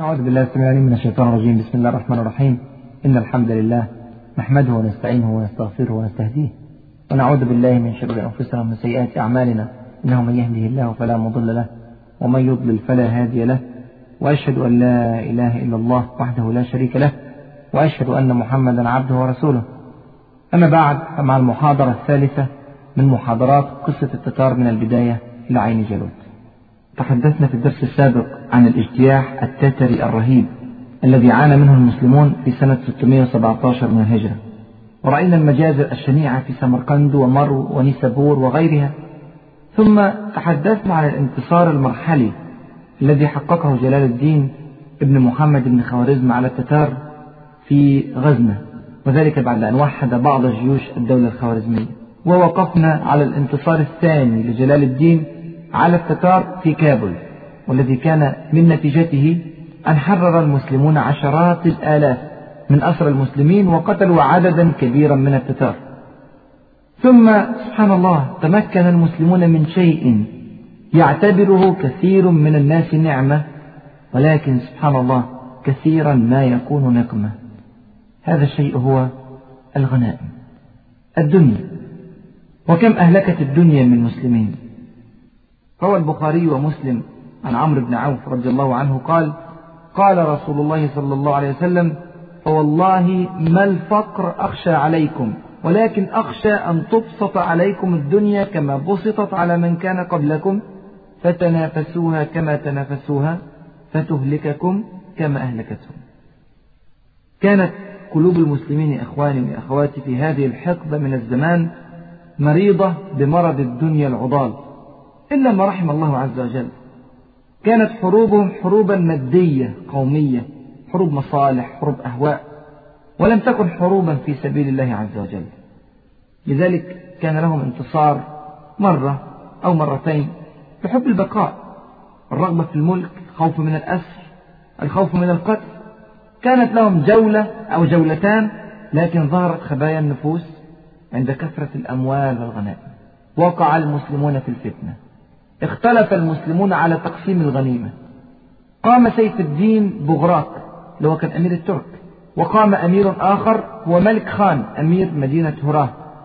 أعوذ بالله السميع العليم من الشيطان الرجيم. بسم الله الرحمن الرحيم. إن الحمد لله نحمده ونستعينه ونستغفره ونستهديه، ونعوذ بالله من شرور أنفسنا ومن سيئات أعمالنا، إنه من يهده الله فلا مضل له ومن يضلل فلا هادي له، وأشهد أن لا إله إلا الله وحده لا شريك له، وأشهد أن محمدا عبده ورسوله. أما بعد، فمع المحاضرة الثالثة من محاضرات قصة التتار من البداية إلى عين جالوت. تحدثنا في الدرس السابق عن الاجتياح التتري الرهيب الذي عانى منه المسلمون في سنة 617 من الهجرة، ورأينا المجازر الشنيعة في سمرقند ومرو ونيسابور وغيرها. ثم تحدثنا عن الانتصار المرحلي الذي حققه جلال الدين ابن محمد بن خوارزم على التتار في غزنة، وذلك بعد أن وحد بعض جيوش الدولة الخوارزمية. ووقفنا على الانتصار الثاني لجلال الدين على التتار في كابل، والذي كان من نتيجته أن حرر المسلمون عشرات الآلاف من أسرى المسلمين وقتلوا عددا كبيرا من التتار. ثم سبحان الله تمكن المسلمون من شيء يعتبره كثير من الناس نعمة، ولكن سبحان الله كثيرا ما يكون نقمة. هذا الشيء هو الغنائم، الدنيا. وكم أهلكت الدنيا من المسلمين. روى البخاري ومسلم عن عمرو بن عوف رضي الله عنه قال: قال رسول الله صلى الله عليه وسلم: فوالله ما الفقر أخشى عليكم، ولكن أخشى أن تبسط عليكم الدنيا كما بسطت على من كان قبلكم، فتنافسوها كما تنافسوها، فتهلككم كما أهلكتهم. كانت قلوب المسلمين إخواني وأخواتي في هذه الحقبة من الزمان مريضة بمرض الدنيا العضال، إلا ما رحم الله عز وجل. كانت حروبهم حروبا مادية قومية، حروب مصالح، حروب أهواء، ولم تكن حروبا في سبيل الله عز وجل. لذلك كان لهم انتصار مرة أو مرتين بحب البقاء، الرغبة في الملك، الخوف من الأسر، الخوف من القتل. كانت لهم جولة أو جولتان، لكن ظهرت خبايا النفوس عند كثرة الأموال والغنائم. وقع المسلمون في الفتنة، اختلف المسلمون على تقسيم الغنيمة. قام سيف الدين بغراق اللي هو كان أمير الترك، وقام أمير آخر هو ملك خان أمير مدينة هراه،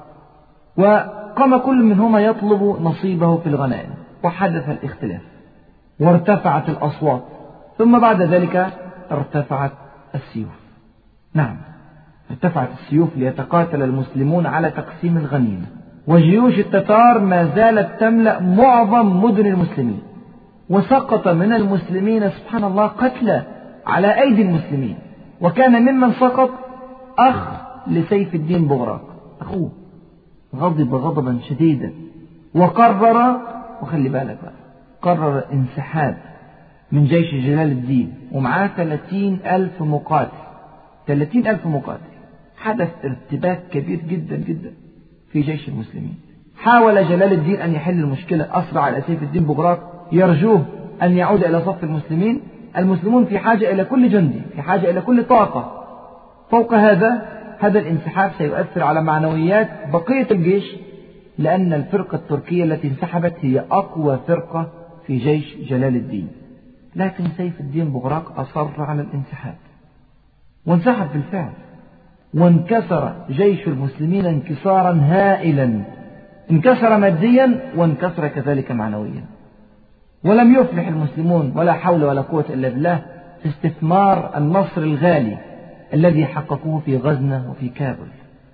وقام كل منهما يطلب نصيبه في الغنائم، وحدث الاختلاف وارتفعت الأصوات. ثم بعد ذلك ارتفعت السيوف. نعم، ارتفعت السيوف ليتقاتل المسلمون على تقسيم الغنيمة. وجيوش التتار ما زالت تملأ معظم مدن المسلمين، وسقط من المسلمين سبحان الله قتلى على أيدي المسلمين. وكان ممن سقط أخ لسيف الدين بغراق، أخوه، غضب غضبا شديدا وقرر، وخلي بالك بقى، قرر انسحاب من جيش جلال الدين، ومعاه 30,000 مقاتل. 30,000 مقاتل. حدث ارتباك كبير جدا جدا في جيش المسلمين. حاول جلال الدين أن يحل المشكلة، أسرع على سيف الدين بغراق، يرجوه أن يعود إلى صف المسلمين. المسلمون في حاجة إلى كل جندي، في حاجة إلى كل طاقة. فوق هذا الانسحاب سيؤثر على معنويات بقية الجيش، لأن الفرقة التركية التي انسحبت هي أقوى فرقة في جيش جلال الدين. لكن سيف الدين بغراق أصر على الانسحاب، وانسحب بالفعل، وانكسر جيش المسلمين انكسارا هائلا، انكسر ماديا وانكسر كذلك معنويا. ولم يفلح المسلمون ولا حول ولا قوة إلا بالله في استثمار النصر الغالي الذي حققوه في غزنة وفي كابل.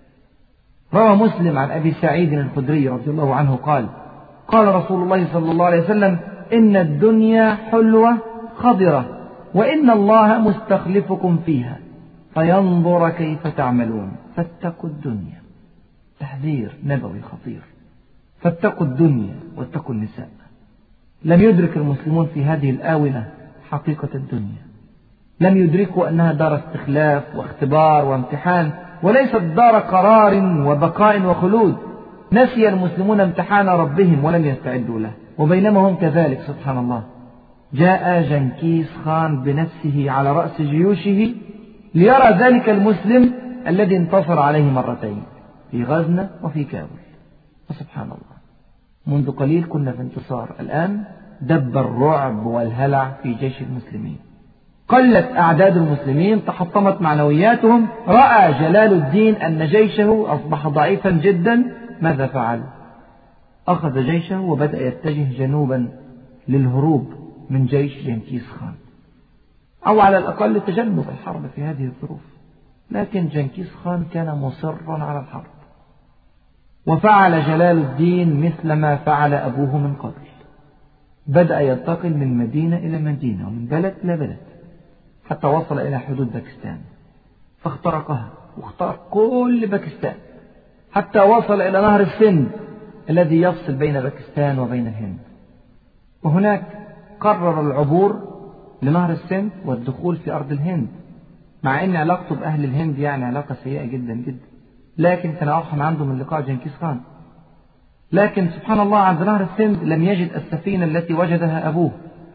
روى مسلم عن أبي سعيد الخدري رضي الله عنه قال: قال رسول الله صلى الله عليه وسلم: إن الدنيا حلوة خضرة، وإن الله مستخلفكم فيها فينظر كيف تعملون، فاتقوا الدنيا. تحذير نبوي خطير. فاتقوا الدنيا واتقوا النساء. لم يدرك المسلمون في هذه الآونة حقيقة الدنيا، لم يدركوا أنها دار استخلاف واختبار وامتحان، وليست دار قرار وبقاء وخلود. نسي المسلمون امتحان ربهم ولم يستعدوا له. وبينما هم كذلك سبحان الله، جاء جنكيز خان بنفسه على رأس جيوشه ليرى ذلك المسلم الذي انتصر عليه مرتين في غزنة وفي كابل. وسبحان الله، منذ قليل كنا في انتصار، الآن دب الرعب والهلع في جيش المسلمين. قلت أعداد المسلمين، تحطمت معنوياتهم، رأى جلال الدين أن جيشه أصبح ضعيفا جدا. ماذا فعل؟ أخذ جيشه وبدأ يتجه جنوبا للهروب من جيش جنكيز خان، أو على الأقل تجنب الحرب في هذه الظروف. لكن جنكيز خان كان مصرا على الحرب، وفعل جلال الدين مثل ما فعل أبوه من قبل. بدأ ينتقل من مدينة إلى مدينة ومن بلد إلى بلد حتى وصل إلى حدود باكستان، فاخترقها واخترق كل باكستان حتى وصل إلى نهر السند الذي يفصل بين باكستان وبين الهند. وهناك قرر العبور لنهر السند والدخول في أرض الهند، مع أن علاقته بأهل الهند يعني علاقة سيئة جدا جدا، لكن كان أرحم عنده من لقاء جنكيز خان. لكن سبحان الله عند نهر السند لم يجد السفينة التي وجدها أبوه،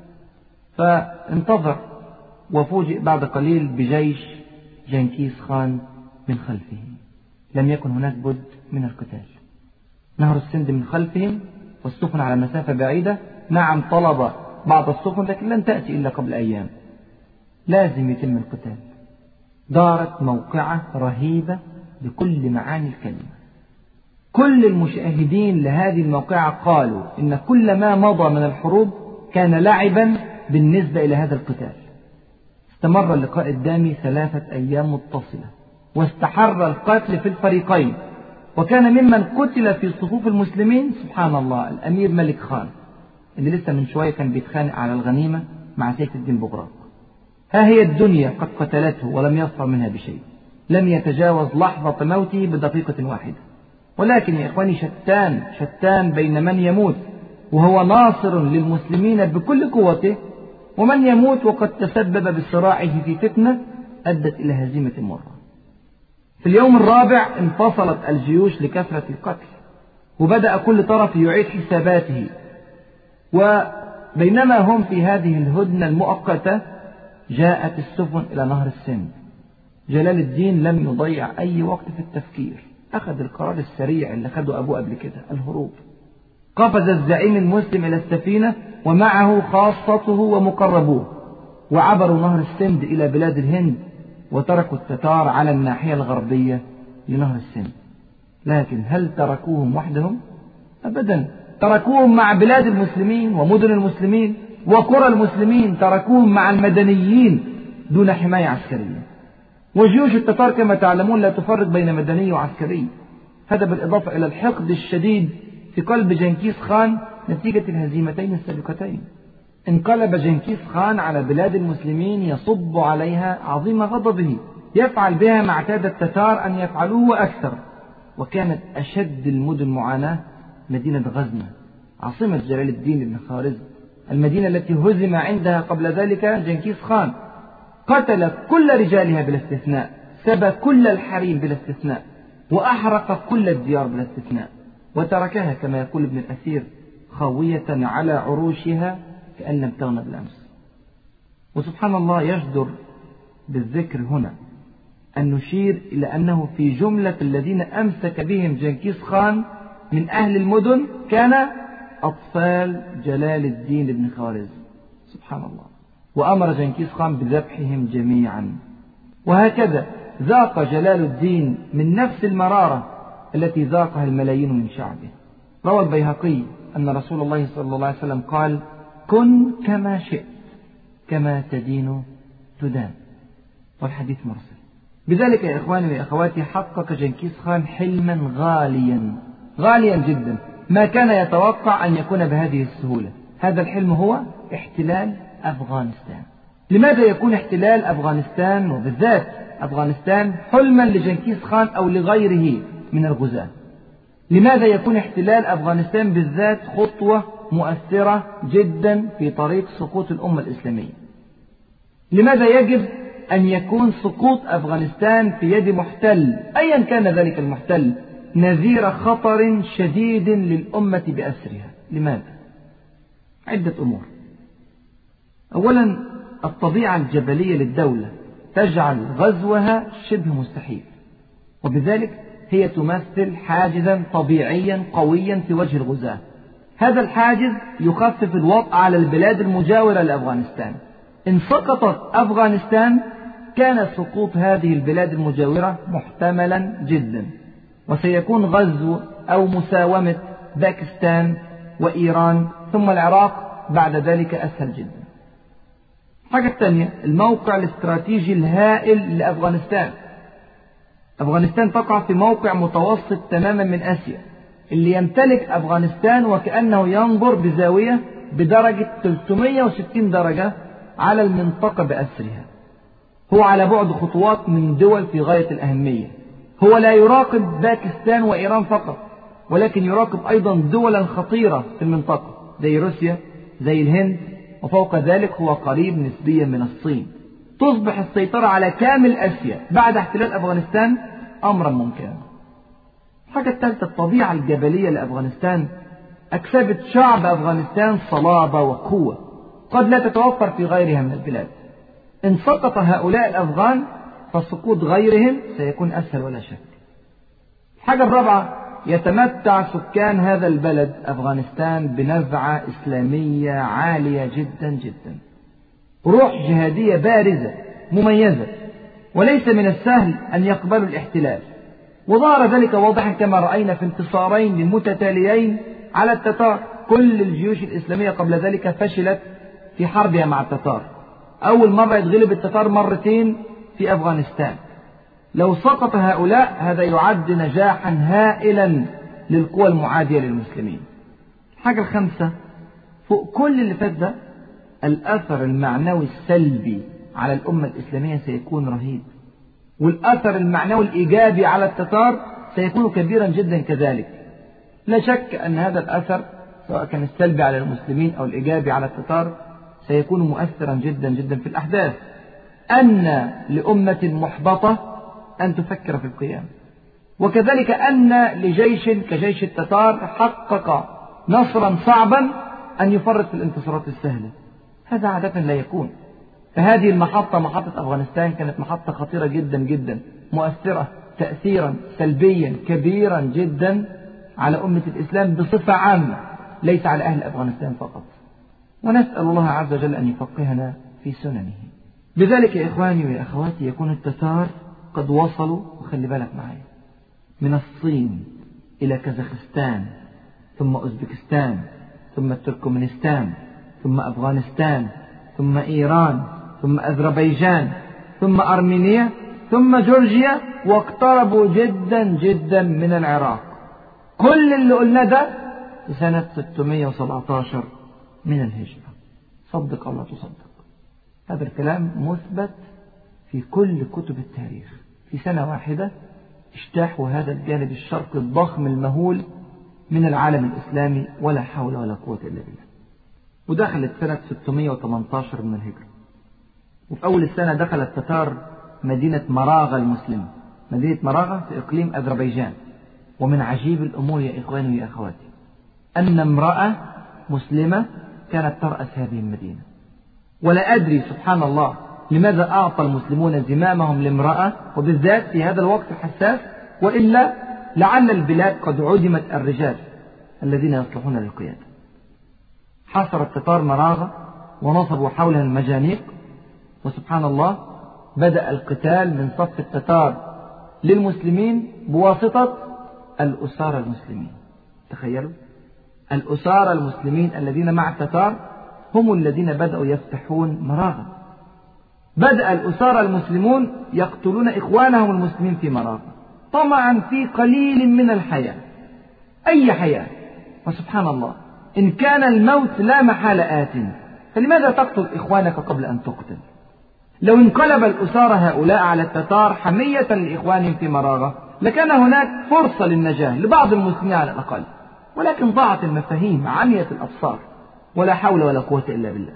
فانتظر وفوجئ بعد قليل بجيش جنكيز خان من خلفه. لم يكن هناك بد من القتال. نهر السند من خلفهم والسفن على مسافة بعيدة. نعم طلب بعض السفن لكن لن تأتي إلا قبل أيام، لازم يتم القتال. دارت موقعة رهيبة بكل معاني الكلمة. كل المشاهدين لهذه الموقعة قالوا إن كل ما مضى من الحروب كان لعبا بالنسبة إلى هذا القتال. استمر اللقاء الدامي 3 أيام متصلة، واستحر القتل في الفريقين. وكان ممن قتل في صفوف المسلمين سبحان الله الأمير ملك خان اللي لسه من شوية كان بيتخانق على الغنيمة مع سيف الدين بغراق. ها هي الدنيا قد قتلته ولم يصفر منها بشيء، لم يتجاوز لحظة موته بدقيقة واحدة. ولكن يا إخواني شتان بين من يموت وهو ناصر للمسلمين بكل قوته، ومن يموت وقد تسبب بصراعه في فتنة أدت إلى هزيمة مرة. في اليوم الرابع انفصلت الجيوش لكثرة القتل، وبدأ كل طرف يعيد حساباته. وبينما هم في هذه الهدنة المؤقتة جاءت السفن إلى نهر السند. جلال الدين لم يضيع أي وقت في التفكير، أخذ القرار السريع اللي أخذه أبوه قبل كده، الهروب. قفز الزعيم المسلم إلى السفينة ومعه خاصته ومقربوه، وعبروا نهر السند إلى بلاد الهند، وتركوا التتار على الناحية الغربية لنهر السند. لكن هل تركوهم وحدهم؟ أبدا، تركوهم مع بلاد المسلمين ومدن المسلمين وقرى المسلمين، تركوهم مع المدنيين دون حماية عسكرية. وجيوش التتار كما تعلمون لا تفرق بين مدني وعسكري. هذا بالإضافة إلى الحقد الشديد في قلب جنكيز خان نتيجة الهزيمتين السابقتين. انقلب جنكيز خان على بلاد المسلمين يصب عليها عظيم غضبه، يفعل بها ما اعتاد التتار أن يفعلوه وأكثر. وكانت أشد المدن معاناة مدينة غزنة عاصمة جلال الدين بن خوارزم، المدينة التي هزم عندها قبل ذلك جنكيز خان. قتل كل رجالها بلا استثناء، سبى كل الحريم بلا استثناء، وأحرق كل الديار بلا استثناء، وتركها كما يقول ابن الأثير خاوية على عروشها كأن لم تغن بالأمس. وسبحان الله يجدر بالذكر هنا أن نشير إلى أنه في جملة الذين أمسك بهم جنكيز خان من أهل المدن كان أطفال جلال الدين بن خوارزم. سبحان الله. وأمر جنكيز خان بذبحهم جميعا. وهكذا ذاق جلال الدين من نفس المرارة التي ذاقها الملايين من شعبه. روى البيهقي أن رسول الله صلى الله عليه وسلم قال: كن كما شئت كما تدين تدان. والحديث مرسل. بذلك يا إخواني وأخواتي حقق جنكيز خان حلما غاليا جدا، ما كان يتوقع أن يكون بهذه السهولة. هذا الحلم هو احتلال أفغانستان. لماذا يكون احتلال أفغانستان وبالذات أفغانستان حلما لجنكيز خان أو لغيره من الغزاة؟ لماذا يكون احتلال أفغانستان بالذات خطوة مؤثرة جدا في طريق سقوط الأمة الإسلامية؟ لماذا يجب أن يكون سقوط أفغانستان في يد محتل أيا كان ذلك المحتل نذير خطر شديد للأمة بأسرها؟ لماذا؟ عدة أمور. أولا، الطبيعة الجبلية للدولة تجعل غزوها شبه مستحيل، وبذلك هي تمثل حاجزا طبيعيا قويا في وجه الغزاة. هذا الحاجز يخفف الوطأ على البلاد المجاورة لأفغانستان. إن سقطت أفغانستان كان سقوط هذه البلاد المجاورة محتملا جدا، وسيكون غزو أو مساومة باكستان وإيران ثم العراق بعد ذلك أسهل جدا. الحاجة الثانية الموقع الاستراتيجي الهائل لأفغانستان. أفغانستان تقع في موقع متوسط تماما من آسيا، اللي يمتلك أفغانستان وكأنه ينظر بزاوية بدرجة 360 درجة على المنطقة بأسرها. هو على بعد خطوات من دول في غاية الأهمية. هو لا يراقب باكستان وإيران فقط، ولكن يراقب أيضا دولا خطيرة في المنطقة زي روسيا زي الهند، وفوق ذلك هو قريب نسبيا من الصين. تصبح السيطرة على كامل آسيا بعد احتلال أفغانستان أمرا ممكنا. الحاجة الثالثة الطبيعة الجبلية لأفغانستان أكسبت شعب أفغانستان صلابة وقوة قد لا تتوفر في غيرها من البلاد. إن سقط هؤلاء الأفغان فسقوط غيرهم سيكون أسهل ولا شك. الحاجة الرابعة يتمتع سكان هذا البلد أفغانستان بنزعة إسلامية عالية جدا جدا، روح جهادية بارزة مميزة، وليس من السهل أن يقبلوا الاحتلال. وظهر ذلك واضحا كما رأينا في انتصارين متتاليين على التتار. كل الجيوش الإسلامية قبل ذلك فشلت في حربها مع التتار. أول مرة يتغلب التتار مرتين في أفغانستان. لو سقط هؤلاء هذا يعد نجاحا هائلا للقوى المعادية للمسلمين. الحاجة الخامسة فوق كل اللي فات ده الأثر المعنوي السلبي على الأمة الإسلامية سيكون رهيب، والأثر المعنوي الإيجابي على التتار سيكون كبيرا جدا كذلك. لا شك أن هذا الأثر سواء كان السلبي على المسلمين أو الإيجابي على التتار سيكون مؤثرا جدا جدا في الأحداث. أن لأمة محبطة أن تفكر في القيام، وكذلك أن لجيش كجيش التتار حقق نصرا صعبا أن يفرط في الانتصارات السهلة. هذا عادة لا يكون. فهذه المحطة محطة أفغانستان كانت محطة خطيرة جدا جدا، مؤثرة تأثيرا سلبيا كبيرا جدا على أمة الإسلام بصفة عامة، ليس على أهل أفغانستان فقط. ونسأل الله عز وجل أن يفقهنا في سننه. بذلك يا إخواني ويا أخواتي يكون التتار قد وصلوا، وخلي بالك معايا، من الصين إلى كازاخستان ثم أوزبكستان ثم تركمانستان ثم أفغانستان ثم إيران ثم أذربيجان ثم أرمينيا ثم جورجيا، واقتربوا جدا جدا من العراق. كل اللي قلنا ده في سنة 617 من الهجرة. صدق الله تصدق، هذا الكلام مثبت في كل كتب التاريخ. في سنة واحدة اجتاحوا هذا الجانب الشرقي الضخم المهول من العالم الإسلامي، ولا حول ولا قوة إلا بالله. ودخلت سنة 618 من الهجرة، وفي أول السنة دخل التتار مدينة مراغة المسلمة. مدينة مراغة في إقليم أذربيجان. ومن عجيب الأمور يا إخواني ويا أخواتي أن امرأة مسلمة كانت ترأس هذه المدينة. ولا أدري سبحان الله لماذا أعطى المسلمون زمامهم لامرأة، وبالذات في هذا الوقت الحساس، وإلا لعل البلاد قد عدمت الرجال الذين يصلحون للقيادة. حاصر التتار مراغة ونصبوا حولها المجانيق، وسبحان الله بدأ القتال من صف التتار للمسلمين بواسطة الأسارى المسلمين. تخيلوا الأسارى المسلمين الذين مع التتار هم الذين بدأوا يفتحون مراغة. بدأ الأسارى المسلمون يقتلون إخوانهم المسلمين في مراغة طمعا في قليل من الحياة، أي حياة. وسبحان الله إن كان الموت لا محالة آت فلماذا تقتل إخوانك قبل أن تقتل؟ لو انقلب الأسارى هؤلاء على التتار حمية لإخوانهم في مراغة لكان هناك فرصة للنجاة لبعض المسلمين على الأقل، ولكن ضاعت المفاهيم، عميت الأبصار، ولا حول ولا قوة إلا بالله.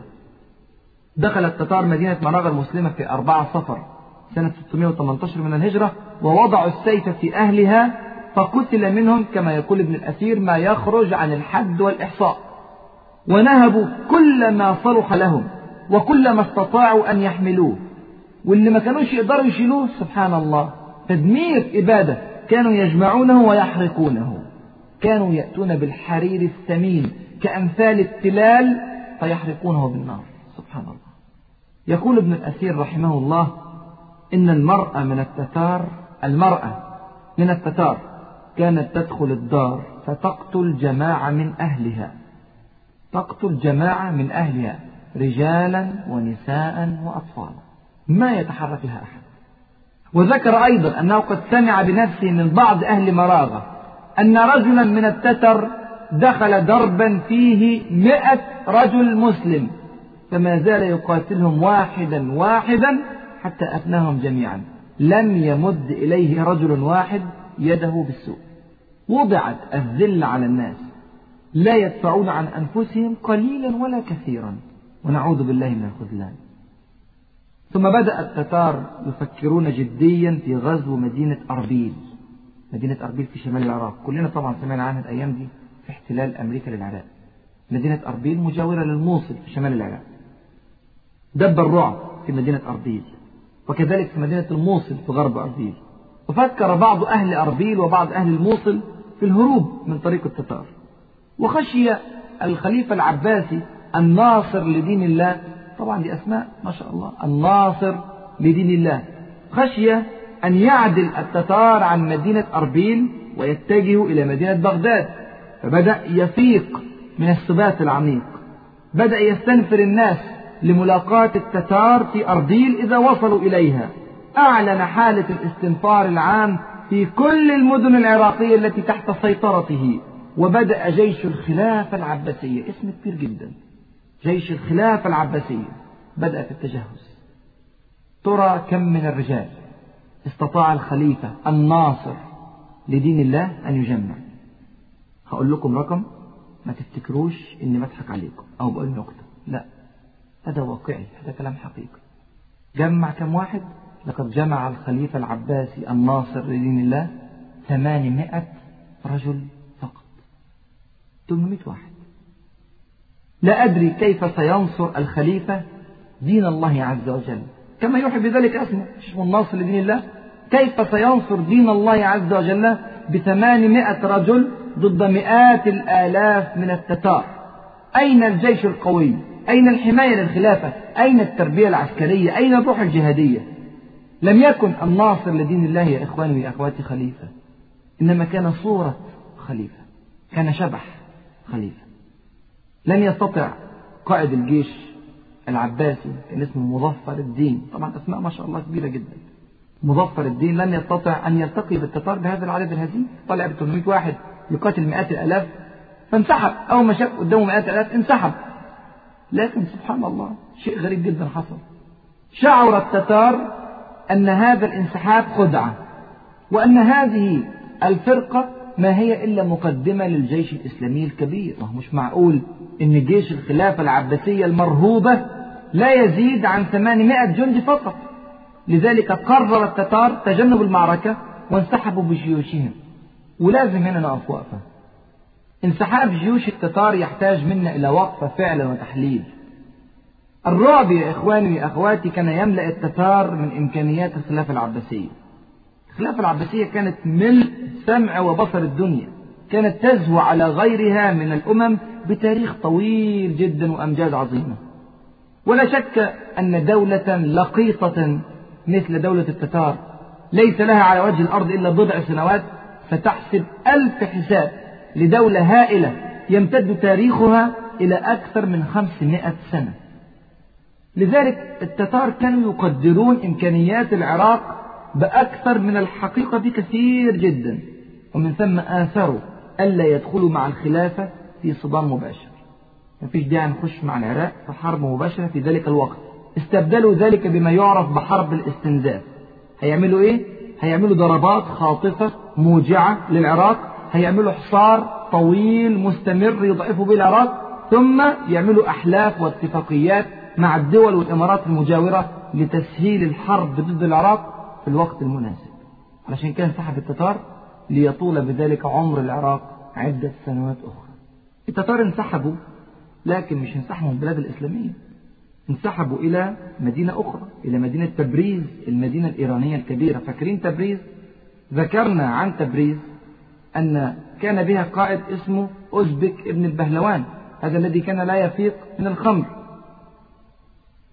دخل التتار مدينة مراغة المسلمة في 4 صفر سنة 618 من الهجرة، ووضعوا السيف في أهلها، فقتل منهم كما يقول ابن الأثير ما يخرج عن الحد والإحصاء، ونهبوا كل ما صلح لهم وكل ما استطاعوا أن يحملوه، واللي ما كانوش يقدروا يشيلوه سبحان الله تدمير إبادة كانوا يجمعونه ويحرقونه. كانوا يأتون بالحرير الثمين كأمثال التلال فيحرقونه بالنار. سبحان الله. يقول ابن الأثير رحمه الله إن المرأة من التتار كانت تدخل الدار فتقتل جماعة من أهلها رجالا ونساء وأطفالا ما يتحرك لها أحد. وذكر أيضا أنه قد سمع بنفسه من بعض أهل مراغة أن رجلا من التتر دخل دربا فيه 100 رجل مسلم فما زال يقاتلهم واحدا حتى أفناهم جميعا، لم يمد إليه رجل واحد يده بالسوء. وضعت الذل على الناس، لا يدفعون عن أنفسهم قليلا ولا كثيرا، ونعوذ بالله من الخذلان. ثم بدأ التتار يفكرون جديا في غزو مدينة أربيل في شمال العراق. كلنا طبعا سمعنا عنها الأيام دي في احتلال أمريكا للعراق. مدينة أربيل مجاورة للموصل في شمال العراق. دب الرعب في مدينة أربيل، وكذلك في مدينة الموصل في غرب أربيل. وفكر بعض أهل أربيل وبعض أهل الموصل في الهروب من طريق التتار. وخشي الخليفة العباسي الناصر لدين الله، طبعا دي أسماء ما شاء الله، الناصر لدين الله، خشي أن يعدل التتار عن مدينة أربيل ويتجهوا إلى مدينة بغداد. فبدأ يفيق من السبات العميق، بدأ يستنفر الناس لملاقاة التتار في أربيل إذا وصلوا إليها. أعلن حالة الاستنفار العام في كل المدن العراقية التي تحت سيطرته. وبدأ جيش الخلافة العباسية، اسم كبير جدا، جيش الخلافة العباسية، بدأ في التجهز. ترى كم من الرجال استطاع الخليفة الناصر لدين الله أن يجمع؟ هقول لكم رقم، ما تفتكروش إني بضحك عليكم أو بقول نكتة، لا، هذا واقعي، هذا كلام حقيقي. جمع كم واحد؟ لقد جمع الخليفة العباسي الناصر لدين الله 800 رجل فقط، 800 واحد. لا أدري كيف سينصر الخليفة دين الله عز وجل، كما يوحي بذلك اسمه الناصر لدين الله. كيف سينصر دين الله عز وجل ب800 رجل ضد مئات الآلاف من التتار؟ أين الجيش القوي؟ أين الحماية للخلافة؟ أين التربية العسكرية؟ أين الروح الجهادية؟ لم يكن الناصر لدين الله يا إخواني وأخواتي خليفة، إنما كان صورة خليفة، كان شبح خليفة. لم يستطع قائد الجيش العباسي كان اسمه مظفر الدين، طبعا أسماء ما شاء الله كبيرة جدا، مظفر الدين لم يستطع أن يلتقي بالتتار بهذا العدد الهزيل. طلع ب 800 واحد يقاتل مئات الآلاف فانسحب، أول ما شاف قدامه مئات الآلاف انسحب. لكن سبحان الله شيء غريب جدا حصل. شعر التتار أن هذا الانسحاب خدعة، وأن هذه الفرقة ما هي إلا مقدمة للجيش الإسلامي الكبير. مش معقول إن جيش الخلافة العباسية المرهوبة لا يزيد عن 800 جندي فقط. لذلك قرر التتار تجنب المعركة وانسحبوا بجيوشهم. ولازم هنا نقف وقفة. انسحاب جيوش التتار يحتاج منا إلى وقفة فعلا وتحليل. الرعب يا إخواني وأخواتي كان يملأ التتار من إمكانيات الخلافة العباسية. الخلافة العباسية كانت ملء سمع وبصر الدنيا، كانت تزهو على غيرها من الأمم بتاريخ طويل جدا وأمجاد عظيمة. ولا شك أن دولة لقيطة مثل دولة التتار ليس لها على وجه الأرض إلا بضع سنوات فتحسب 1000 حساب لدولة هائلة يمتد تاريخها إلى أكثر من 500 سنة. لذلك التتار كانوا يقدرون إمكانيات العراق بأكثر من الحقيقة بكثير جدا، ومن ثم آثروا ألا يدخلوا مع الخلافة في صدام مباشر. ما فيش داعي نخش مع العراق في حرب مباشرة في ذلك الوقت. استبدلوا ذلك بما يعرف بحرب الاستنزاف. هيعملوا إيه؟ هيعملوا ضربات خاطفة موجعة للعراق، هيعملوا حصار طويل مستمر يضعفوا به العراق، ثم يعملوا أحلاف واتفاقيات مع الدول والإمارات المجاورة لتسهيل الحرب ضد العراق في الوقت المناسب. علشان كان انسحب التتار ليطول بذلك عمر العراق عدة سنوات أخرى. التتار انسحبوا، لكن مش انسحبوا من البلاد الإسلامية، انسحبوا إلى مدينة أخرى، إلى مدينة تبريز، المدينة الإيرانية الكبيرة. فاكرين تبريز؟ ذكرنا عن تبريز أن كان بها قائد اسمه أوزبك ابن البهلوان، هذا الذي كان لا يفيق من الخمر.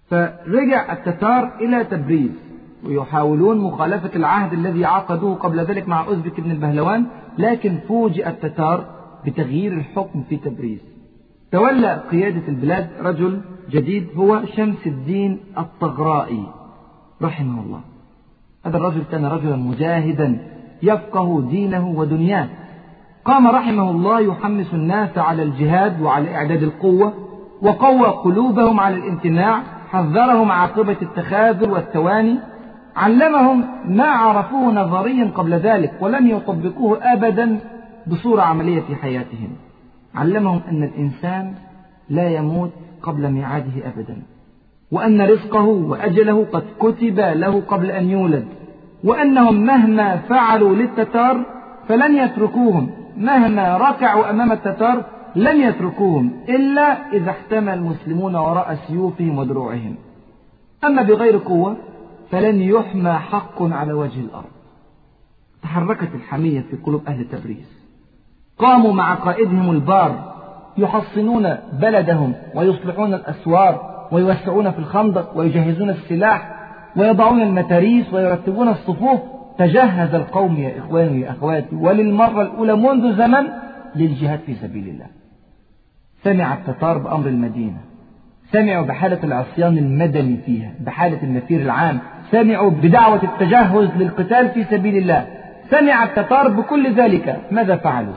فرجع التتار إلى تبريز ويحاولون مخالفة العهد الذي عقدوه قبل ذلك مع أوزبك بن البهلوان، لكن فوجئ التتار بتغيير الحكم في تبريز. تولى قيادة البلاد رجل جديد هو شمس الدين الطغرائي رحمه الله. هذا الرجل كان رجلا مجاهدا يفقه دينه ودنياه. قام رحمه الله يحمس الناس على الجهاد وعلى إعداد القوة، وقوى قلوبهم على الامتناع، حذرهم عاقبة التخاذل والتواني، علمهم ما عرفوه نظريا قبل ذلك ولم يطبقوه أبدا بصورة عملية في حياتهم. علمهم أن الإنسان لا يموت قبل ميعاده أبدا، وأن رزقه وأجله قد كتب له قبل أن يولد، وأنهم مهما فعلوا للتتار فلن يتركوهم، مهما ركعوا أمام التتار لن يتركوهم إلا إذا احتمى المسلمون وراء سيوفهم ودروعهم، أما بغير قوة فلن يحمى حق على وجه الأرض. تحركت الحمية في قلوب أهل تبريز، قاموا مع قائدهم البار يحصنون بلدهم ويصلحون الأسوار ويوسعون في الخندق ويجهزون السلاح ويضعون المتاريس ويرتبون الصفوف. تجهز القوم يا إخواني يا أخواتي، وللمرة الأولى منذ زمن، للجهاد في سبيل الله. سمع التتار بأمر المدينة، سمعوا بحالة العصيان المدني فيها، بحالة النفير العام، سمعوا بدعوة التجهز للقتال في سبيل الله، سمع التتار بكل ذلك. ماذا فعلوا؟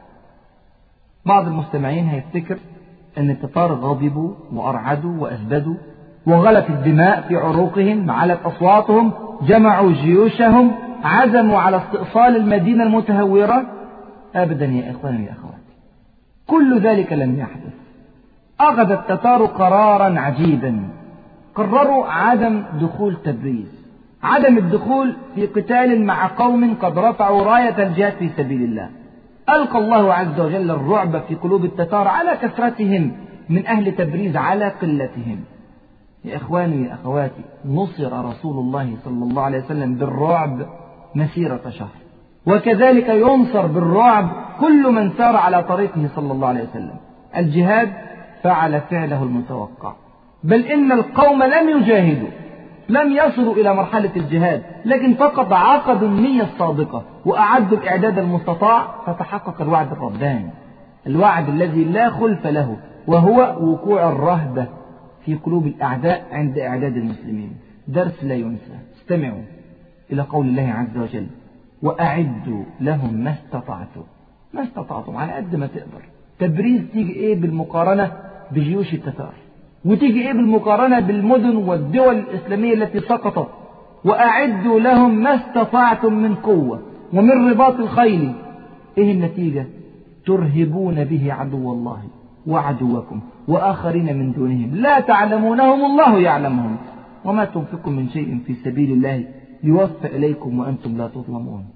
بعض المستمعين هيفتكر أن التتار غضبوا وأرعدوا وأسبدوا وغلت الدماء في عروقهم، علت أصواتهم، جمعوا جيوشهم، عزموا على استئصال المدينة المتهورة. أبدا يا إخواني يا أخواتي، كل ذلك لم يحدث. أخذ التتار قرارا عجيبا، قرروا عدم دخول تبريز، عدم الدخول في قتال مع قوم قد رفعوا راية الجهاد في سبيل الله. ألقى الله عز وجل الرعب في قلوب التتار على كثرتهم من أهل تبريز على قلتهم. يا إخواني يا أخواتي، نصر رسول الله صلى الله عليه وسلم بالرعب مسيرة شهر، وكذلك ينصر بالرعب كل من سار على طريقه صلى الله عليه وسلم. الجهاد فعل فعله المتوقع، بل إن القوم لم يجاهدوا، لم يصلوا إلى مرحلة الجهاد، لكن فقط عقدوا النية الصادقة وأعدوا الإعداد المستطاع، فتحقق الوعد الرباني، الوعد الذي لا خلف له، وهو وقوع الرهبة في قلوب الأعداء عند إعداد المسلمين. درس لا ينسى. استمعوا إلى قول الله عز وجل: وأعدوا لهم ما استطعتم. ما استطعتم على قد ما تقدر. تبريز تيجي إيه بالمقارنة بجيوش التتار، وتيجي إيه بالمقارنة بالمدن والدول الإسلامية التي سقطت. وأعدوا لهم ما استطعتم من قوة ومن رباط الخيل. إيه النتيجة؟ ترهبون به عدو الله وعدوكم وآخرين من دونهم لا تعلمونهم الله يعلمهم، وما تنفقوا من شيء في سبيل الله يوفى إليكم وأنتم لا تظلمون.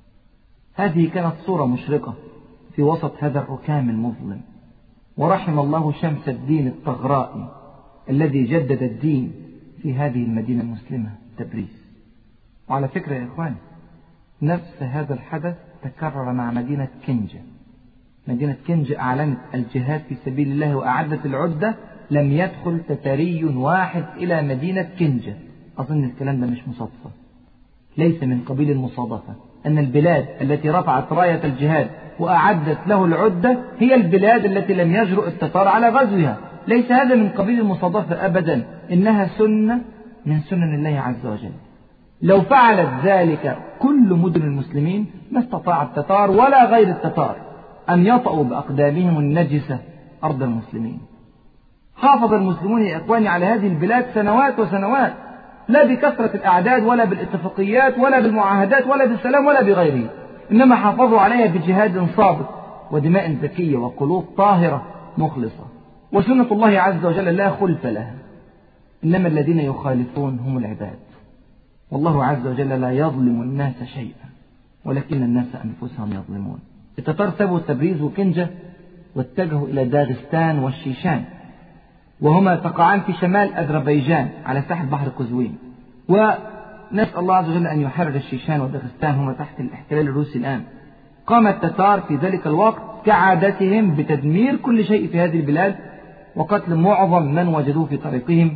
هذه كانت صورة مشرقة في وسط هذا الركام المظلم. ورحم الله شمس الدين الطغرائي الذي جدد الدين في هذه المدينة المسلمة تبريز. وعلى فكرة يا إخواني، نفس هذا الحدث تكرر مع مدينة كنجة. مدينة كنجة أعلنت الجهاد في سبيل الله وأعدت العدة. لم يدخل تتاري واحد إلى مدينة كنجة. أظن الكلام ده مش مصادفة، ليس من قبيل المصادفة أن البلاد التي رفعت راية الجهاد وأعدت له العدة هي البلاد التي لم يجرؤ التتار على غزوها. ليس هذا من قبيل المصادفة أبدا، إنها سنة من سنن الله عز وجل. لو فعلت ذلك كل مدن المسلمين ما استطاع التتار ولا غير التتار أن يطأوا بأقدامهم النجسة أرض المسلمين. حافظ المسلمون يا إخواني على هذه البلاد سنوات وسنوات، لا بكثرة الأعداد ولا بالاتفاقيات ولا بالمعاهدات ولا بالسلام ولا بغيره، إنما حافظوا عليها بجهاد صادق ودماء زكية وقلوب طاهرة مخلصة. وسنة الله عز وجل لا خلف لها، إنما الذين يخالفون هم العباد. والله عز وجل لا يظلم الناس شيئا ولكن الناس أنفسهم يظلمون. التتار سابوا تبريز وكنجة واتجهوا إلى داغستان والشيشان، وهما تقعان في شمال أذربيجان على ساحل بحر قزوين. ونسأل الله عز وجل أن يحرر الشيشان وداغستان، هما تحت الاحتلال الروسي الآن. قام التتار في ذلك الوقت كعادتهم بتدمير كل شيء في هذه البلاد وقتل معظم من وجدوه في طريقهم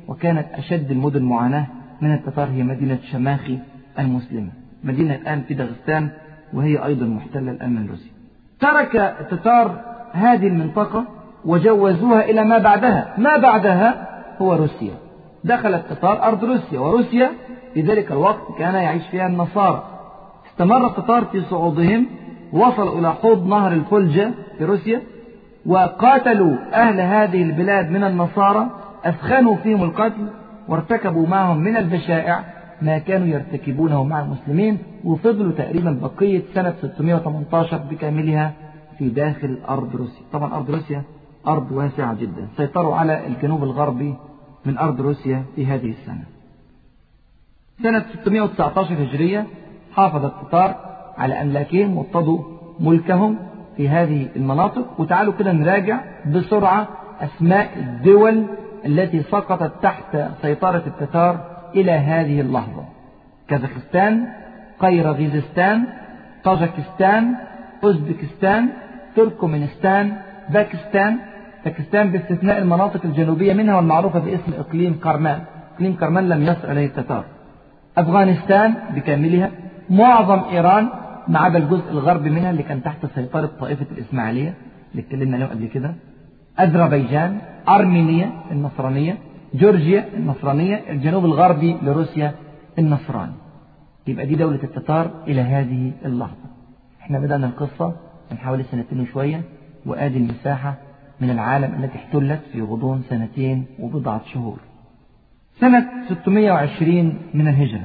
وكانت أشد المدن معاناة من التتار هي مدينة شماخي المسلمة، مدينة الآن في داغستان، وهي أيضا محتلة الآن من روسيا. ترك التتار هذه المنطقة وجوزوها إلى ما بعدها. ما بعدها هو روسيا. دخل التتار أرض روسيا، وروسيا في ذلك الوقت كان يعيش فيها النصارى. استمر التتار في صعودهم، وصلوا إلى حوض نهر الفولجا في روسيا، وقاتلوا أهل هذه البلاد من النصارى، أثخنوا فيهم القتل، وارتكبوا معهم من البشائع ما كانوا يرتكبونه مع المسلمين، وفضلوا تقريبا بقية سنة 618 بكاملها في داخل أرض روسيا. طبعا أرض روسيا أرض واسعة جدا، سيطروا على الجنوب الغربي من أرض روسيا في هذه السنة. سنة 619 هجرية حافظ التتار على أملاكهم وابتضوا ملكهم في هذه المناطق. وتعالوا كده نراجع بسرعة أسماء الدول التي سقطت تحت سيطرة التتار إلى هذه اللحظة: كازاخستان، قيرغيزستان، طاجكستان، أوزبكستان، تركمانستان، باكستان باستثناء المناطق الجنوبية منها والمعروفة باسم إقليم كرمان. إقليم كرمان لم يصل إليه التتار. أفغانستان بكاملها، معظم إيران ما عدا الجزء الغربي منها اللي كان تحت سيطرة طائفة الإسماعيلية اللي اتكلمنا عليهم قبل كده، أذربيجان، أرمينيا النصرانية، جورجيا النصرانية، الجنوب الغربي لروسيا النصراني. يبقى دي دولة التتار إلى هذه اللحظة. احنا بدأنا القصة من حوالي 2 سنين وشوية، وآدي المساحة من العالم التي احتلت في غضون 2 وبضعة شهور. سنة 620 من الهجرة،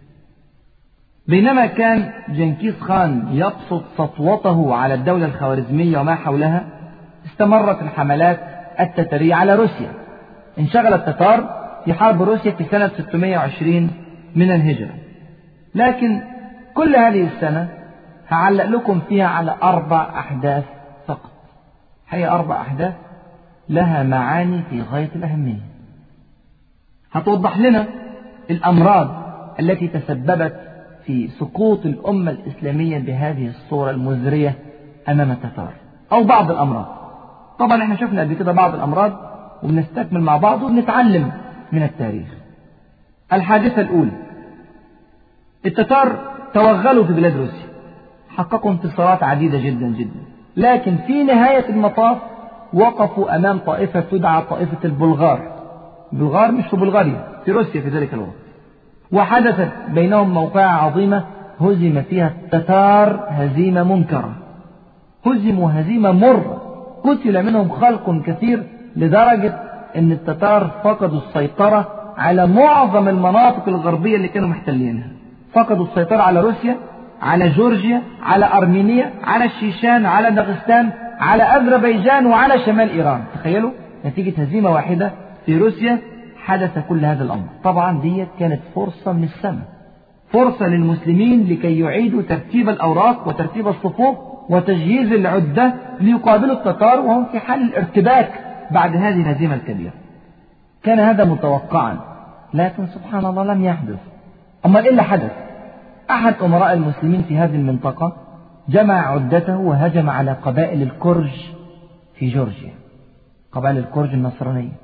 بينما كان جنكيز خان يبسط سطوته على الدولة الخوارزمية وما حولها، استمرت الحملات التتارية على روسيا. انشغل التتار في حرب روسيا في سنة 620 من الهجرة. لكن كل هذه السنة هعلق لكم فيها على 4 أحداث فقط. هي 4 أحداث لها معاني في غاية الأهمية، هتوضح لنا الأمراض التي تسببت في سقوط الأمة الإسلامية بهذه الصورة المزرية أمام التتار، أو بعض الأمراض. طبعا احنا شفنا قبل كده بعض الأمراض، وبنستكمل مع بعض وبنتعلم من التاريخ. الحادثة الأولى: التتار توغلوا في بلاد روسيا، حققوا انتصارات عديدة جدا جدا، لكن في نهاية المطاف وقفوا أمام طائفة تدعى طائفة البلغار. البلغار مش في بلغاريا، في روسيا في ذلك الوقت. وحدثت بينهم موقعة عظيمة هزم فيها التتار هزيمة منكرة، هزموا هزيمة مرة، قتل منهم خلق كثير، لدرجة أن التتار فقدوا السيطرة على معظم المناطق الغربية اللي كانوا محتلينها. فقدوا السيطرة على روسيا، على جورجيا، على أرمينيا، على الشيشان، على داغستان، على أذربيجان، وعلى شمال إيران. تخيلوا نتيجة هزيمة واحدة في روسيا حدث كل هذا الأمر. طبعا دي كانت فرصة من السماء، فرصة للمسلمين لكي يعيدوا ترتيب الأوراق وترتيب الصفوف وتجهيز العدة ليقابلوا التتار وهم في حال الارتباك بعد هذه الهزيمة الكبيرة. كان هذا متوقعا، لكن سبحان الله لم يحدث. أما إيه اللي حدث؟ أحد أمراء المسلمين في هذه المنطقة جمع عدته وهجم على قبائل الكرج في جورجيا، قبائل الكرج النصرانية.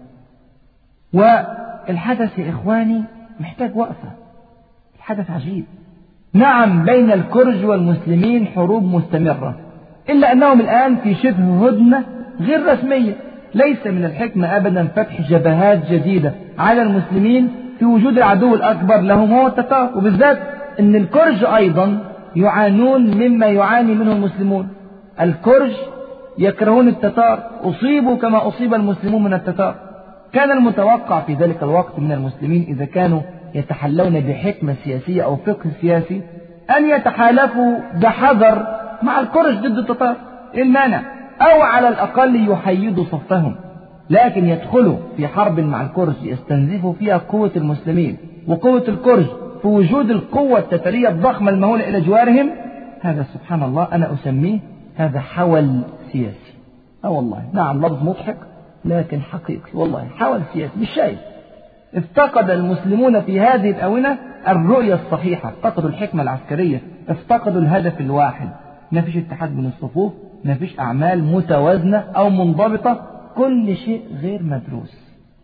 والحدث يا إخواني محتاج وقفة، الحدث عجيب. نعم بين الكرج والمسلمين حروب مستمرة، إلا أنهم الآن في شبه هدنة غير رسمية. ليس من الحكمة أبدا فتح جبهات جديدة على المسلمين في وجود العدو الأكبر لهم هو التتار، وبالذات أن الكرج أيضا يعانون مما يعاني منه المسلمون. الكرج يكرهون التتار، أصيبوا كما أصيب المسلمون من التتار. كان المتوقع في ذلك الوقت من المسلمين إذا كانوا يتحلون بحكمة سياسية أو فقه سياسي أن يتحالفوا بحذر مع الكرج ضد التتار، إيه المانع؟ أو على الأقل يحيدوا صفهم. لكن يدخلوا في حرب مع الكرج يستنزفوا فيها قوة المسلمين وقوة الكرج في وجود القوة التتارية الضخمة المهولة إلى جوارهم. هذا سبحان الله أنا أسميه هذا حول سياسي. والله نعم لفظ مضحك لكن حقيقي، والله حول سياسي مش شايف. افتقد المسلمون في هذه الآونة الرؤية الصحيحة، افتقدوا الحكمة العسكرية، افتقدوا الهدف الواحد. ما فيش اتحاد بين الصفوف، ما فيش أعمال متوازنة أو منضبطة، كل شيء غير مدروس.